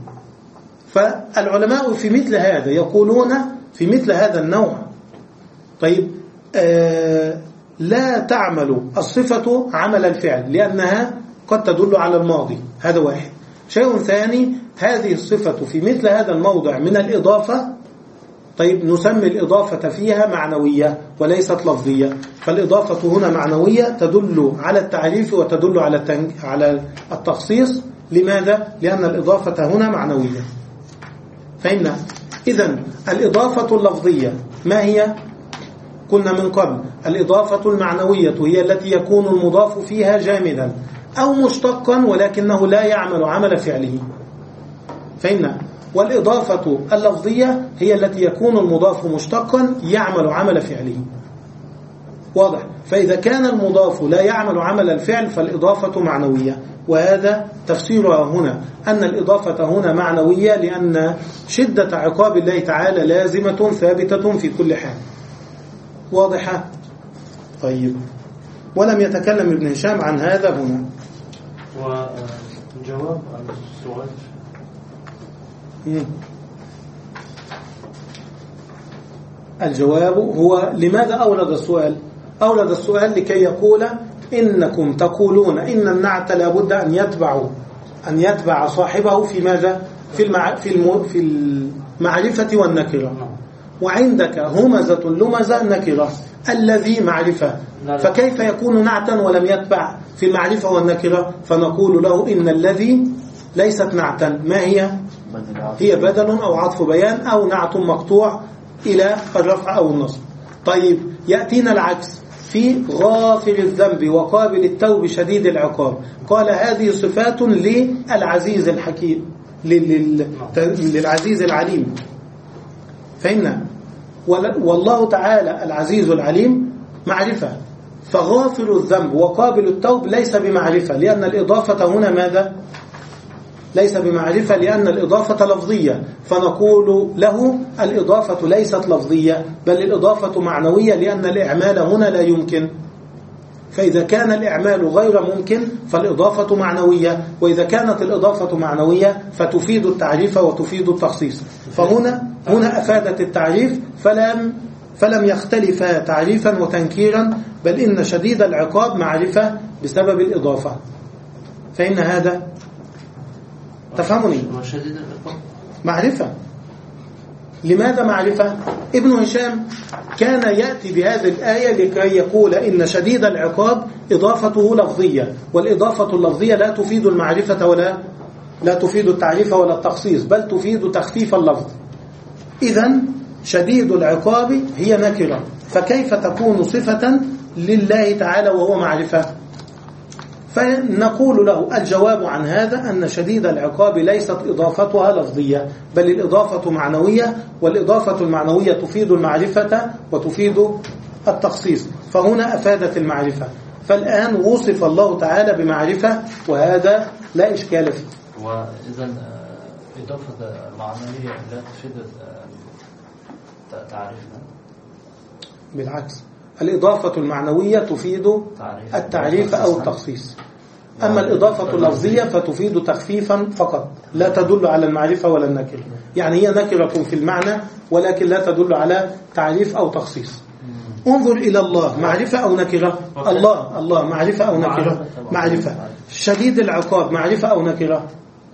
فالعلماء في مثل هذا يقولون في مثل هذا النوع طيب آه لا تعمل الصفة عمل الفعل لأنها قد تدل على الماضي، هذا واحد. شيء ثاني، هذه الصفة في مثل هذا الموضع من الإضافة، طيب نسمي الإضافة فيها معنوية وليست لفظية، فالإضافة هنا معنوية تدل على التعريف وتدل على التنج... على التخصيص. لماذا؟ لأن الإضافة هنا معنوية. فهمنا؟ إذن الإضافة اللفظية ما هي؟ قلنا من قبل الإضافة المعنوية هي التي يكون المضاف فيها جامدا أو مشتقا ولكنه لا يعمل عمل فعله. فهمنا؟ والإضافة اللفظية هي التي يكون المضاف مشتقا يعمل عمل فعله. واضح؟ فإذا كان المضاف لا يعمل عمل الفعل فالإضافة معنوية، وهذا تفسيرها هنا أن الإضافة هنا معنوية لأن شدة عقاب الله تعالى لازمة ثابتة في كل حال. واضحة؟ طيب، ولم يتكلم ابن هشام عن هذا هنا. والجواب عن السؤال الجواب هو لماذا أورد السؤال؟ أورد السؤال لكي يقول إنكم تقولون إن النعت لابد أن يتبع أن يتبع صاحبه في ماذا؟ في المع... في, الم... في المعرفة والنكرة، وعندك همزة لمزة نكرة الذي معرفة، فكيف يكون نعتا ولم يتبع في المعرفة والنكرة؟ فنقول له إن الذي ليست نعتا، ما هي؟ هي بدل أو عطف بيان أو نعت مقطوع إلى الرفع أو النصب. طيب يأتينا العكس في غافر الذنب وقابل التوب شديد العقاب، قال هذه صفات للعزيز الحكيم للعزيز العليم. فهمنا؟ والله تعالى العزيز العليم معرفة، فغافر الذنب وقابل التوب ليس بمعرفة لأن الإضافة هنا ماذا؟ ليس بمعرفة لأن الإضافة لفظية، فنقول له الإضافة ليست لفظية بل الإضافة معنوية لأن الإعمال هنا لا يمكن. فإذا كان الإعمال غير ممكن فالإضافة معنوية، وإذا كانت الإضافة معنوية فتفيد التعريف وتفيد التخصيص. فهنا هنا أفادت التعريف فلم فلم يختلف تعريفا وتنكيرا، بل إن شديد العقاب معرفة بسبب الإضافة. فإن هذا تفهمني؟ معرفة. لماذا معرفة؟ ابن هشام كان يأتي بهذه الآية لكي يقول إن شديد العقاب إضافته لفظية، والإضافة اللفظية لا تفيد المعرفة ولا لا تفيد التعريف ولا التخصيص، بل تفيد تخفيف اللفظ. إذن شديد العقاب هي نكرة، فكيف تكون صفة لله تعالى وهو معرفة؟ فنقول له الجواب عن هذا أن شديد العقاب ليست إضافتها لفظية بل الإضافة معنوية، والإضافة المعنوية تفيد المعرفة وتفيد التخصيص، فهنا أفادت المعرفة. فالآن وصف الله تعالى بمعرفة وهذا لا إشكال فيه. وإذا إضافة معنوية لا تفيد تعريفنا. بالعكس، الإضافة المعنوية تفيد التعريف أو التخصيص، أما الإضافة اللفظية فتفيد تخفيفا فقط، لا تدل على المعرفة ولا النكرة. يعني هي نكرة في المعنى ولكن لا تدل على تعريف أو تخصيص. انظر إلى الله، معرفة أو نكرة؟ الله الله معرفة أو نكرة؟ معرفة. شديد العقاب معرفة أو نكرة؟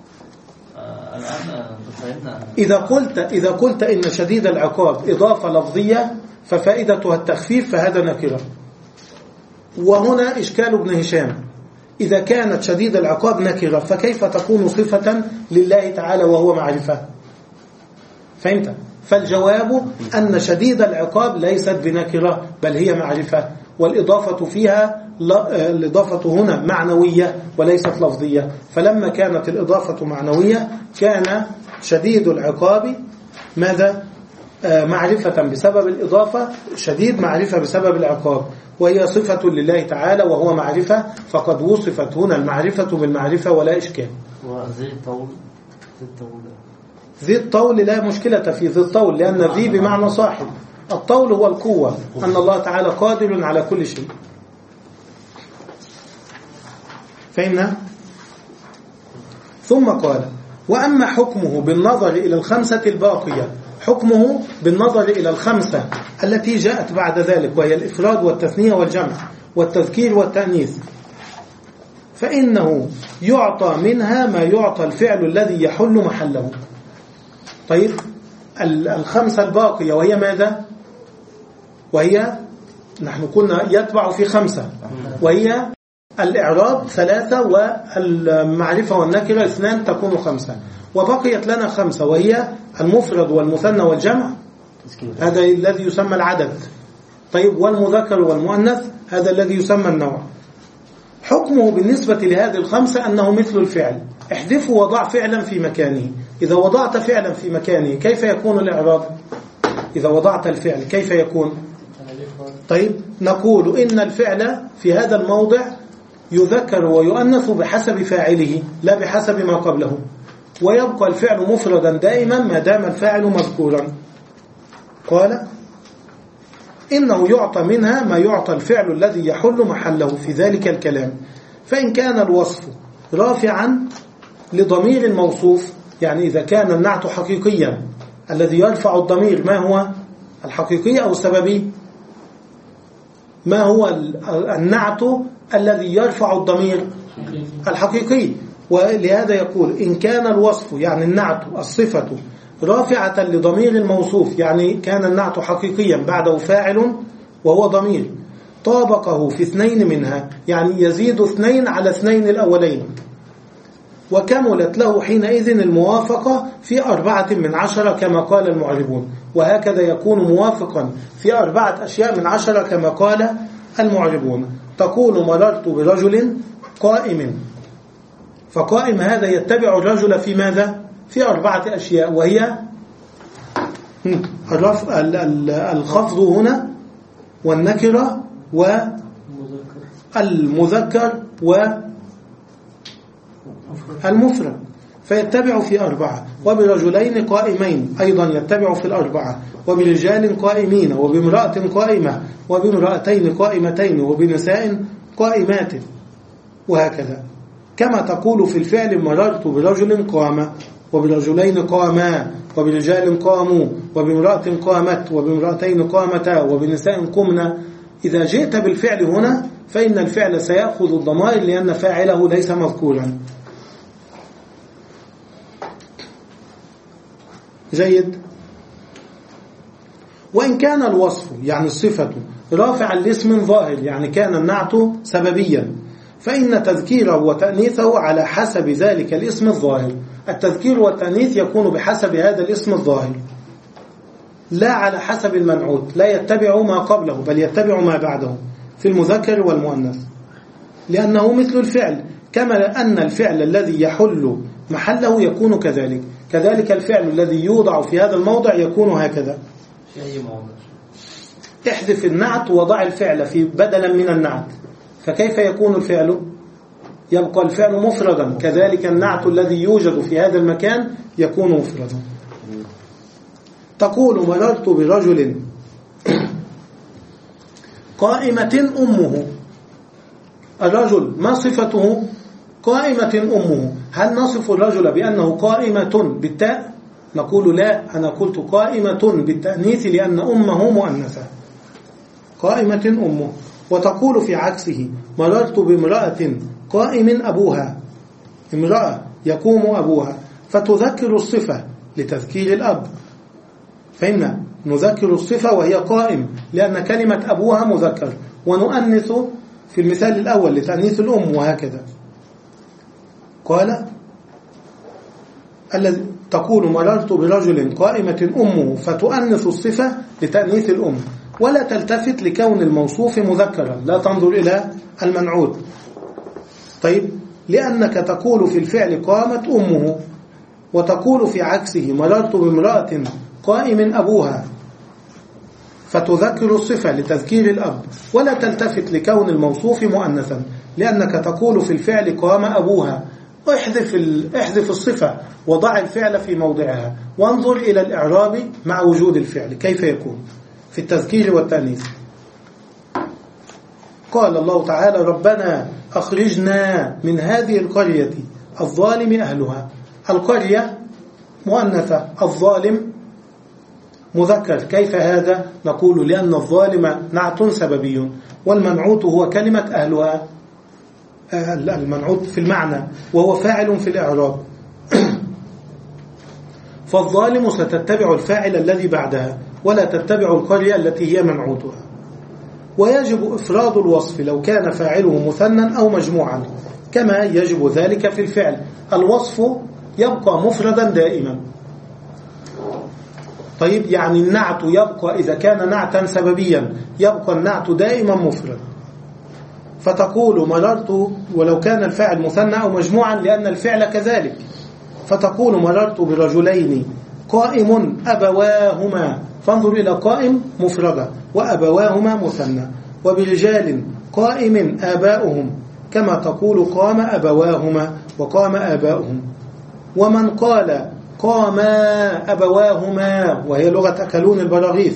إذا قلت إذا قلت إن شديد العقاب إضافة لفظية ففائدتها التخفيف فهذا نكرة. وهنا إشكال ابن هشام، إذا كانت شديد العقاب نكرة فكيف تكون صفة لله تعالى وهو معرفة؟ فهمت؟ فالجواب أن شديد العقاب ليست بنكرة بل هي معرفة، والإضافة فيها الإضافة هنا معنوية وليست لفظية. فلما كانت الإضافة معنوية كان شديد العقاب ماذا؟ آه معرفة بسبب الإضافة، شديد معرفة بسبب العقاب، وهي صفة لله تعالى وهو معرفة، فقد وصفت هنا المعرفة بالمعرفة ولا إشكال. وذي الطول الطول ذي الطول لا مشكلة في ذي الطول، لأن ذي بمعنى صاحب. الطول هو القوة، أن الله تعالى قادر على كل شيء. فهمنا؟ ثم قال: وأما حكمه بالنظر إلى الخمسة الباقية، حكمه بالنظر إلى الخمسة التي جاءت بعد ذلك، وهي الإفراد والتثنية والجمع والتذكير والتأنيث، فإنه يعطى منها ما يعطى الفعل الذي يحل محله. طيب، الخمسة الباقية وهي ماذا؟ وهي نحن كنا يتبع في خمسة، وهي الإعراب ثلاثة والمعرفة والنكرة اثنان تكون خمسة، وبقيت لنا خمسة وهي المفرد والمثنى والجمع، هذا الذي يسمى العدد. طيب، والمذكر والمؤنث هذا الذي يسمى النوع. حكمه بالنسبة لهذه الخمسة أنه مثل الفعل، احذفه وضع فعلا في مكانه. إذا وضعت فعلا في مكانه كيف يكون الإعراب؟ إذا وضعت الفعل كيف يكون؟ طيب، نقول إن الفعل في هذا الموضع يذكر ويؤنث بحسب فاعله لا بحسب ما قبله، ويبقى الفعل مفردا دائما ما دام الفاعل مذكورا. قال: إنه يعطى منها ما يعطى الفعل الذي يحل محله في ذلك الكلام، فإن كان الوصف رافعا لضمير الموصوف، يعني إذا كان النعت حقيقيا الذي يرفع الضمير، ما هو الحقيقي أو السببي؟ ما هو النعت الذي يرفع الضمير؟ الحقيقي. ولهذا يقول: إن كان الوصف يعني النعت الصفة رافعة لضمير الموصوف، يعني كان النعت حقيقيا بعده فاعل وهو ضمير، طابقه في اثنين منها، يعني يزيد اثنين على اثنين الأولين، وكملت له حينئذ الموافقة في أربعة من عشرة كما قال المعربون، وهكذا يكون موافقا في أربعة أشياء من عشرة كما قال المعربون. تقول: مررت برجل قائم، فقائم هذا يتبع الرجل في ماذا؟ في أربعة أشياء، وهي الخفض هنا والنكرة والمذكر والمفرد، فيتبع في أربعة. وبرجلين قائمين أيضا يتبع في الأربعة، وبرجال قائمين، وبامرأة قائمة، وبامرأتين قائمتين، وبنساء قائمات، وهكذا. كما تقول في الفعل: مررت برجل قام، وبرجلين قاما، وبرجال قاموا، وبامرأة قامت، وبامرأتين قامتا، وبنساء قمنا. إذا جئت بالفعل هنا فإن الفعل سيأخذ الضمائر لأن فاعله ليس مذكورا. جيد. وإن كان الوصف يعني الصفة رافعا لاسم ظاهر، يعني كان النعت سببيا، فإن تذكيره وتأنيثه على حسب ذلك الاسم الظاهر. التذكير والتأنيث يكون بحسب هذا الاسم الظاهر لا على حسب المنعوت، لا يتبع ما قبله بل يتبع ما بعده في المذكر والمؤنث، لأنه مثل الفعل، كما أن الفعل الذي يحل محله يكون كذلك، كذلك الفعل الذي يوضع في هذا الموضع يكون هكذا. في أي موضع؟ احذف النعت وضع الفعل في بدلا من النعت، فكيف يكون الفعل؟ يبقى الفعل مفردا، كذلك النعت الذي يوجد في هذا المكان يكون مفردا. تقول مررت برجل قائمة أمه. الرجل ما صفته؟ قائمة أمه. هل نصف الرجل بأنه قائمة بالتاء؟ نقول لا، أنا قلت قائمة بالتأنيث لأن أمه مؤنثة، قائمة أمه. وتقول في عكسه مررت بامرأة قائم أبوها، امرأة يقوم أبوها، فتذكر الصفة لتذكير الأب. فإن نذكر الصفة وهي قائم لأن كلمة أبوها مذكر، ونؤنث في المثال الأول لتأنيث الأم، وهكذا. قال الذي تقول مررت برجل قائمة أمه، فتؤنث الصفة لتأنيث الأم، ولا تلتفت لكون الموصوف مذكرا، لا تنظر إلى المنعوت. طيب، لأنك تقول في الفعل قامت أمه، وتقول في عكسه مررت بامرأة قائم أبوها، فتذكر الصفة لتذكير الأب، ولا تلتفت لكون الموصوف مؤنثا، لأنك تقول في الفعل قام أبوها. احذف احذف الصفة وضع الفعل في موضعها، وانظر إلى الإعراب مع وجود الفعل كيف يكون في التذكير والتأنيث. قال الله تعالى ربنا أخرجنا من هذه القرية الظالم أهلها. القرية مؤنثة، الظالم مذكر. كيف هذا؟ نقول لأن الظالم نعت سببي، والمنعوت هو كلمة أهلها، المنعوت في المعنى وهو فاعل في الإعراب. فالظالم ستتبع الفاعل الذي بعدها، ولا تتبع القرية التي هي منعوتها. ويجب إفراد الوصف لو كان فاعله مثنى أو مجموعا، كما يجب ذلك في الفعل. الوصف يبقى مفردا دائما. طيب، يعني النعت يبقى إذا كان نعتا سببيا يبقى النعت دائما مفرد. فتقول مررت ولو كان الفاعل مثنى أو مجموعا، لأن الفعل كذلك. فتقول مررت برجلين قائم أبواهما، فانظر إلى قائم مفردة وأبواهما مثنى. وبرجال قائم آباؤهم، كما تقول قام أبواهما وقام آباؤهم. ومن قال قام أبواهما، وهي لغة أكلون البراغيث،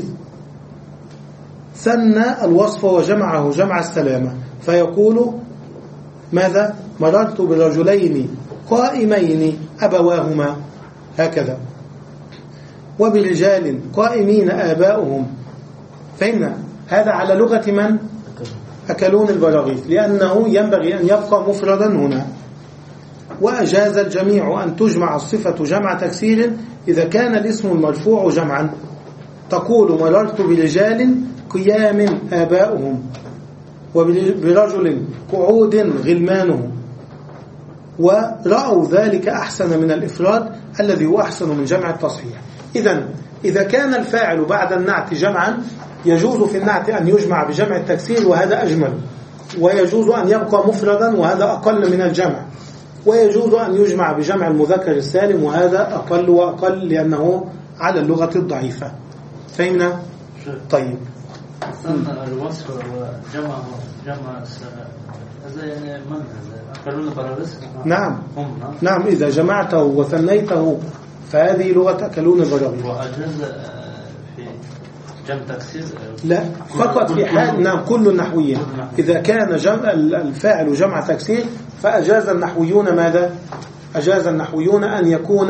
ثنى الوصف وجمعه جمع السلامة، فيقول ماذا؟ مررت برجلين قائمين أبواهما، هكذا. وبرجال قائمين آباؤهم، فإن هذا على لغة من؟ أكلون البراغيث، لأنه ينبغي أن يبقى مفردا هنا. وأجاز الجميع أن تجمع الصفة جمع تكسير إذا كان الاسم المرفوع جمعا. تقول مررت برجال قيام آباؤهم، وبرجل قعود غلمانه. ورأوا ذلك أحسن من الإفراد الذي هو أحسن من جمع التصحيح. إذن إذا كان الفاعل بعد النعت جمعا يجوز في النعت أن يجمع بجمع التكسير، وهذا أجمل. ويجوز أن يبقى مفردا، وهذا أقل من الجمع. ويجوز أن يجمع بجمع المذكر السالم، وهذا أقل وأقل لأنه على اللغة الضعيفة. فهمنا؟ طيب، الوصف جمع جمع هذا يعني من أكلون البراغيث؟ نعم نعم، إذا جمعته وثنيته فهذه لغة أكلون البراغيث. وأجاز في جمع تكسير؟ لا، فقط في حال، نعم، كل النحويين إذا كان جمع الفاعل جمع تكسير فأجاز النحويون ماذا؟ أجاز النحويون أن يكون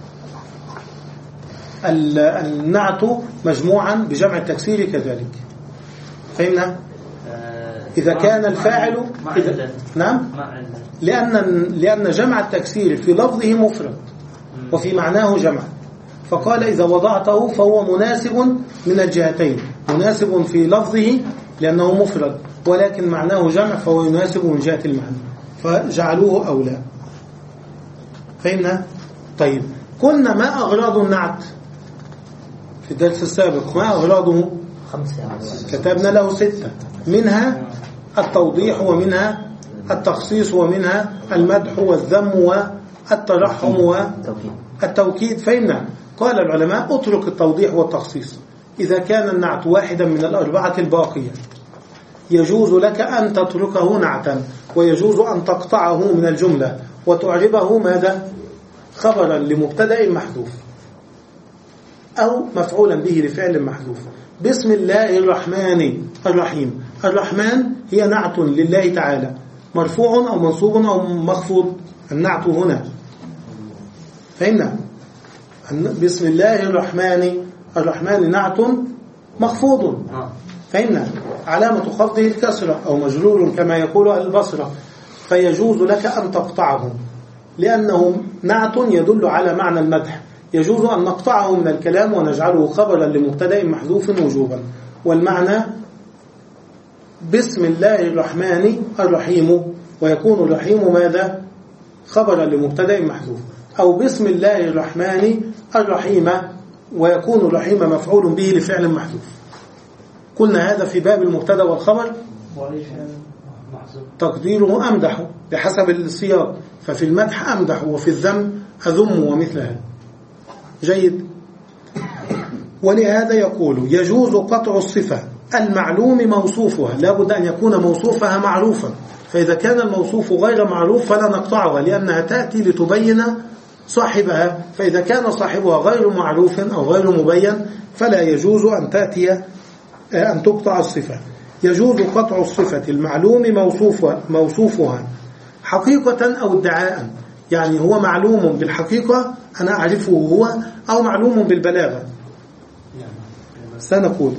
النعت مجموعا بجمع التكسير كذلك. فهمنا؟ إذا كان الفاعل إذا نعم، لأن لأن جمع التكسير في لفظه مفرد وفي معناه جمع، فقال إذا وضعته فهو مناسب من الجهتين، مناسب في لفظه لأنه مفرد، ولكن معناه جمع فهو يناسب من جهة المعنى، فجعلوه أولى. فهمنا؟ طيب، قلنا ما أغراض النعت في الدرس السابق؟ ما أغراضه؟ كتبنا له ستة، منها التوضيح، ومنها التخصيص، ومنها المدح والذم والترحم والتوكيد. فهمنا؟ قال العلماء اترك التوضيح والتخصيص إذا كان النعت واحدا من الأربعة الباقية. يجوز لك أن تتركه نعتا، ويجوز أن تقطعه من الجملة وتعربه ماذا؟ خبرا لمبتدأ محذوف أو مفعولا به لفعل محذوف. بسم الله الرحمن الرحيم. الرحمن هي نعت لله تعالى، مرفوع أو منصوب أو مخفوض. النعت هنا فهمنا. بسم الله الرحمن الرحمن نعت مخفوض، فهمنا، علامة خفضه الكسرة أو مجرور كما يقول البصرة، فيجوز لك أن تقطعه لأنه نعت يدل على معنى المدح. يجوز أن نقطعه من الكلام ونجعله خبرا لمبتدأ محذوف وجوبا. والمعنى بسم الله الرحمن الرحيم، ويكون الرحيم ماذا؟ خبرا لمبتدأ محذوف. أو بسم الله الرحمن الرحيم، ويكون الرحيم مفعول به لفعل محذوف. قلنا هذا في باب المبتدأ والخبر تقديره أمدح بحسب السياق، ففي المدح أمدح وفي الذم أذم ومثلها. جيد. ولهذا يقول يجوز قطع الصفة المعلوم موصوفها، لا بد أن يكون موصوفها معروفا، فإذا كان الموصوف غير معروف فلا نقطعها لأنها تأتي لتبين صاحبها، فإذا كان صاحبها غير معروف أو غير مبين فلا يجوز أن تأتي أن تقطع الصفة. يجوز قطع الصفة المعلوم موصوفها, موصوفها حقيقة أو ادعاء، يعني هو معلوم بالحقيقة أنا أعرفه هو، أو معلوم بالبلاغة. سنقول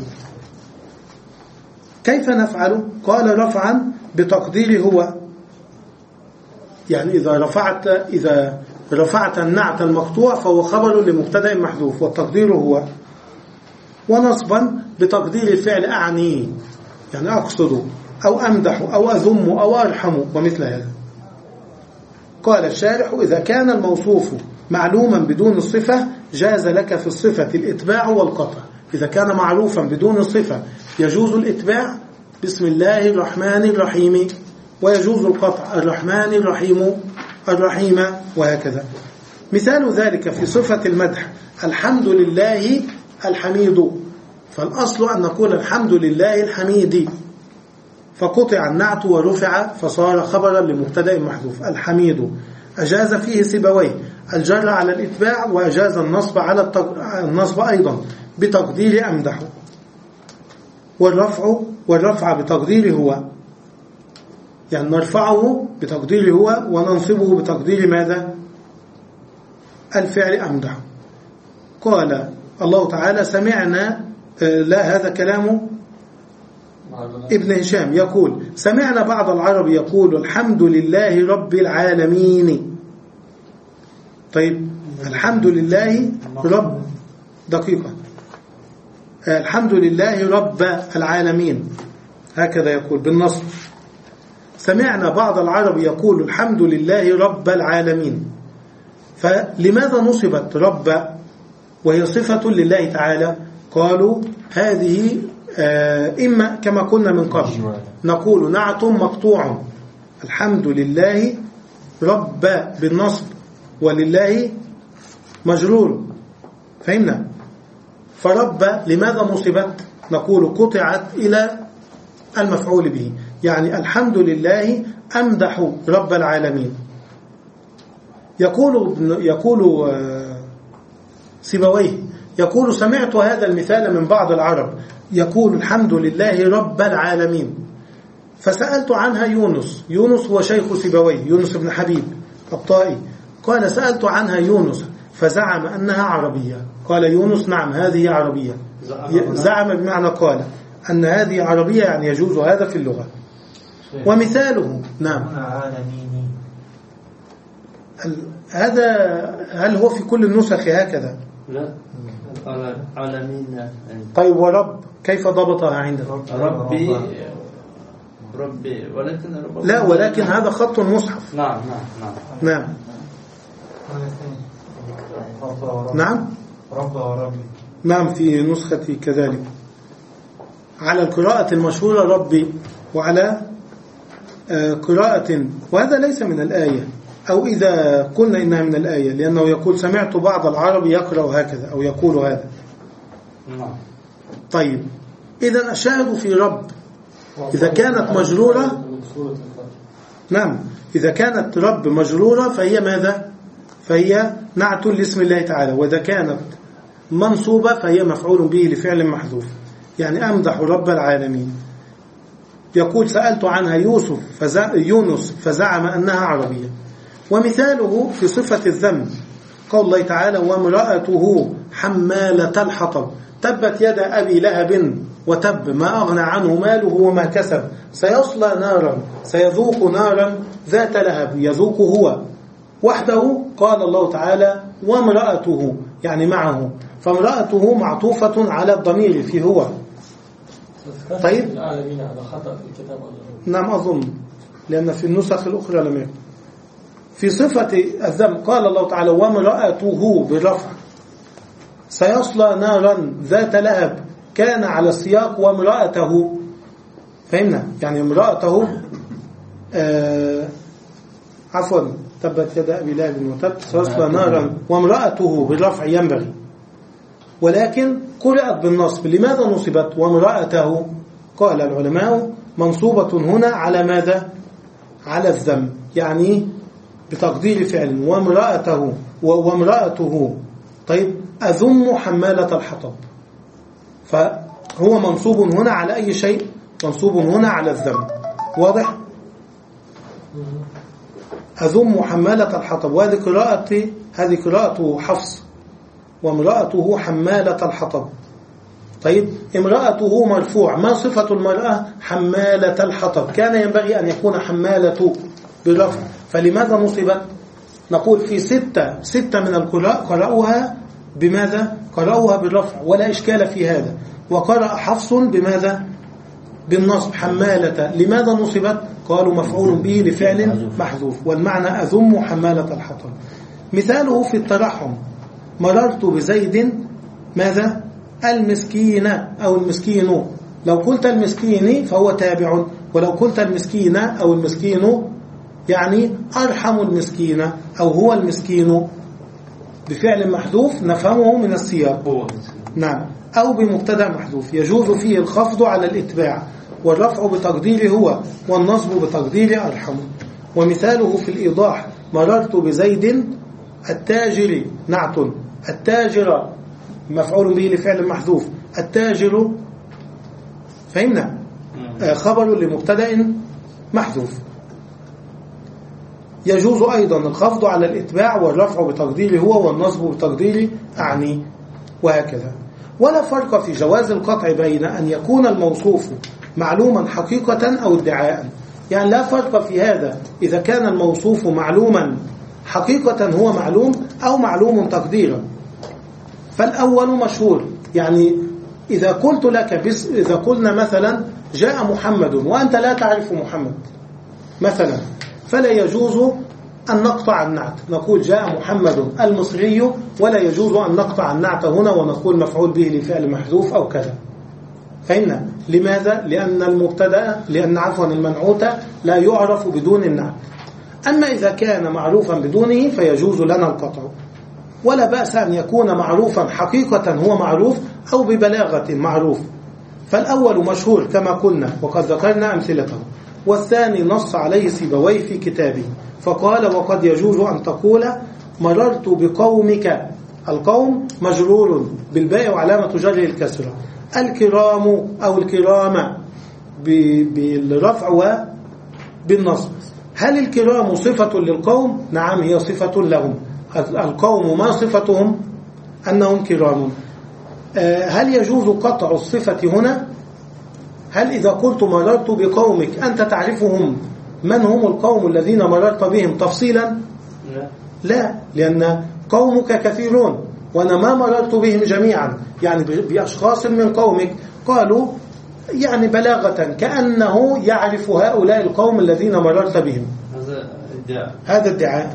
كيف نفعل؟ قال رفعا بتقدير هو، يعني إذا رفعت إذا رفعت النعت المقطوع فهو خبر لمبتدأ محذوف والتقدير هو. ونصبا بتقدير الفعل أعني، يعني أقصد أو أمدح أو أذم أو أرحم ومثل هذا. قال الشارح إذا كان الموصوف معلوما بدون الصفة جاز لك في الصفة الإتباع والقطع. إذا كان معروفا بدون الصفة يجوز الإتباع بسم الله الرحمن الرحيم، ويجوز القطع الرحمن الرحيم الرحيم وهكذا. مثال ذلك في صفة المدح الحمد لله الحميد، فالأصل أن نقول الحمد لله الحميد، فقطع النعت ورفع فصار خبرا لمبتدأ محذوف. الحميد أجاز فيه سيبويه الجر على الإتباع، وأجاز النصب على التق... النصب أيضا بتقدير أمدح، والرفع والرفع بتقدير هو، يعني نرفعه بتقدير هو وننصبه بتقدير ماذا؟ الفعل أمدح. قال الله تعالى سمعنا، لا هذا كلام ابن هشام يقول سمعنا بعض العرب يقول الحمد لله رب العالمين. طيب الحمد لله رب، دقيقة، الحمد لله رب العالمين، هكذا يقول بالنصب. سمعنا بعض العرب يقول الحمد لله رب العالمين، فلماذا نصبت رب وهي صفة لله تعالى؟ قالوا هذه إما كما قلنا من قبل نقول نعت مقطوع الحمد لله رب بالنصب ولله مجرور، فهمنا؟ فرب لماذا نصبت؟ نقول قطعت إلى المفعول به، يعني الحمد لله أمدح رب العالمين. يقول يقول سيبويه يقول سمعت هذا المثال من بعض العرب يقول الحمد لله رب العالمين، فسألت عنها يونس. يونس هو شيخ سيبويه، يونس بن حبيب الطائي. قال سألت عنها يونس فزعم أنها عربية. قال يونس نعم هذه عربية. زعم بمعنى قال أن هذه عربية، يعني يجوز هذا في اللغة. ومثاله نعم هذا هل هو في كل النسخ هكذا؟ لا عالمين. طيب ورب كيف ضبطها عندك؟ ربي ربي ولكن رب لا، ولكن هذا خط المصحف. نعم نعم نعم نعم نعم رب وربي نعم في نسختي كذلك على القراءة المشهورة ربي، وعلى قراءة، وهذا ليس من الآية، أو إذا قلنا إنها من الآية لأنه يقول سمعت بعض العرب يقرأ هكذا أو يقول هذا. طيب إذن الشاهد في رب إذا كانت مجرورة، نعم، إذا كانت رب مجرورة فهي ماذا؟ فهي نعت لاسم الله تعالى. وإذا كانت منصوبة فهي مفعول به لفعل محذوف. يعني أمدح رب العالمين. يقول سألت عنها يوسف فزع يونس فزعم أنها عربية. ومثاله في صفة الذم قول الله تعالى وامرأته حمالة الحطب تبت يد أبي لهب وتب ما أغنى عنه ماله وما كسب سيصلى نارا سيذوق نارا ذات لهب يذوق هو وحده. قال الله تعالى وامرأته يعني معه، فامرأته معطوفة على الضمير في هو. طيب نعم أظن، لأن في النسخ الأخرى لم يكن. في صفة الذم قال الله تعالى وامرأته بالرفع سيصلى نارا ذات لهب، كان على السياق وامرأته، فهمنا يعني امرأته آه عفوا تبت يد أبي لهب وتب سيصلى نارا وامرأته بالرفع ينبغي، ولكن قرأت بالنصب. لماذا نصبت وامرأته؟ قال العلماء منصوبة هنا على ماذا؟ على الذم، يعني بتقدير فعل وامرأته وامرأته. طيب أذم حمالة الحطب، فهو منصوب هنا على أي شيء؟ منصوب هنا على الذم، واضح؟ أذم حمالة الحطب، وهذه قراءة هذه قراءة حفص وامرأته حمالة الحطب. طيب امرأته مرفوع، ما صفة المرأة؟ حمالة الحطب، كان ينبغي أن يكون حمالة بالرفع، فلماذا نصبت؟ نقول في ستة ستة من القراء قرأوها بماذا؟ قرأوها بالرفع ولا إشكال في هذا، وقرأ حفص بماذا؟ بالنصب حمالة. لماذا نصبت؟ قالوا مفعول به لفعل محذوف، والمعنى أذم حمالة الحطب. مثاله في الترحم مررت بزيد ماذا؟ المسكين أو المسكين. لو قلت المسكين فهو تابع، ولو قلت المسكين أو المسكين يعني أرحم المسكين أو هو المسكين بفعل محذوف نفهمه من السياق، نعم، أو بمبتدأ محذوف يجوز فيه الخفض على الإتباع والرفع بتقدير هو والنصب بتقدير أرحم. ومثاله في الإيضاح مررت بزيد التاجر نعت، التاجر مفعول به لفعل محذوف، التاجر فهمنا خبر لمبتدأ محذوف. يجوز أيضا الخفض على الإتباع والرفع بتقدير هو والنصب بتقدير أعني، وهكذا. ولا فرق في جواز القطع بين أن يكون الموصوف معلوما حقيقة أو ادعاء. يعني لا فرق في هذا إذا كان الموصوف معلوما حقيقة هو معلوم أو معلوم تقديرا. فالأول مشهور، يعني إذا قلت لك بس إذا قلنا مثلا جاء محمد وأنت لا تعرف محمد مثلا، فلا يجوز أن نقطع النعت، نقول جاء محمد المصري، ولا يجوز أن نقطع النعت هنا ونقول مفعول به لفعل محذوف أو كذا. فهمنا؟ لماذا؟ لأن المبتدأ لأن عفوا المنعوت لا يعرف بدون النعت. أما إذا كان معروفا بدونه فيجوز لنا القطع، ولا بأس أن يكون معروفا حقيقة هو معروف أو ببلاغة معروف. فالأول مشهور كما قلنا وقد ذكرنا أمثلته، والثاني نص عليه سيبويه في كتابه فقال وقد يجوز أن تقول مررت بقومك، القوم مجرور بالباء وعلامة جره الكسرة، الكرام أو الكرام بالرفع وبالنصب. هل الكرام صفة للقوم؟ نعم هي صفة لهم. القوم ما صفتهم؟ أنهم كرام. هل يجوز قطع الصفة هنا؟ هل إذا قلت مررت بقومك أنت تعرفهم من هم القوم الذين مررت بهم تفصيلا؟ لا, لا، لأن قومك كثيرون وأنا ما مررت بهم جميعا، يعني بأشخاص من قومك. قالوا يعني بلاغة كأنه يعرف هؤلاء القوم الذين مررت بهم. هذا ادعاء، هذا ادعاء.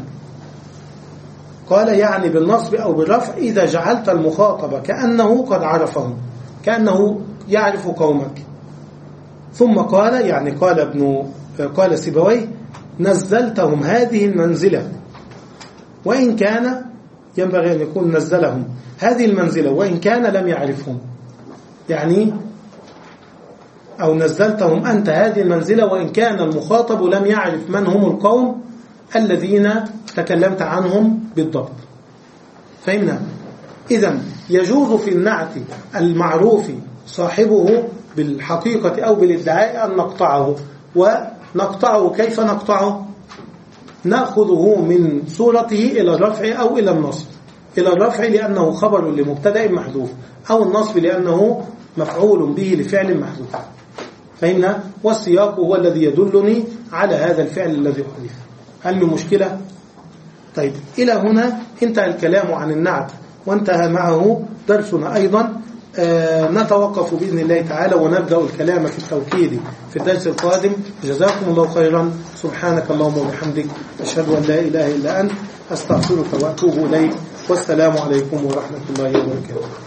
قال يعني بالنصب أو بالرفع إذا جعلت المخاطب كأنه قد عرفهم، كأنه يعرف قومك. ثم قال يعني قال ابن قال سيبويه نزلتهم هذه المنزلة، وإن كان ينبغي أن يكون نزلهم هذه المنزلة وإن كان لم يعرفهم. يعني أو نزلتهم أنت هذه المنزلة، وإن كان المخاطب لم يعرف من هم القوم الذين تكلمت عنهم بالضبط. فهمنا؟ إذن يجوز في النعت المعروف صاحبه بالحقيقة أو بالادعاء أن نقطعه. ونقطعه كيف نقطعه؟ نأخذه من صورته إلى الرفع أو إلى النصب. إلى الرفع لأنه خبر لمبتدأ محذوف، أو النصب لأنه مفعول به لفعل محذوف. فهمنا؟ والسياق هو الذي يدلني على هذا الفعل الذي حذف. هل له مشكلة؟ طيب، إلى هنا انتهى الكلام عن النعت وانتهى معه درسنا أيضا. آه نتوقف بإذن الله تعالى ونبدأ الكلام في التوكيد في الدرس القادم. جزاكم الله خيرا. سبحانك اللهم وبحمدك، أشهد أن لا إله إلا أنت، أستغفرك وأتوب إليك. والسلام عليكم ورحمة الله وبركاته.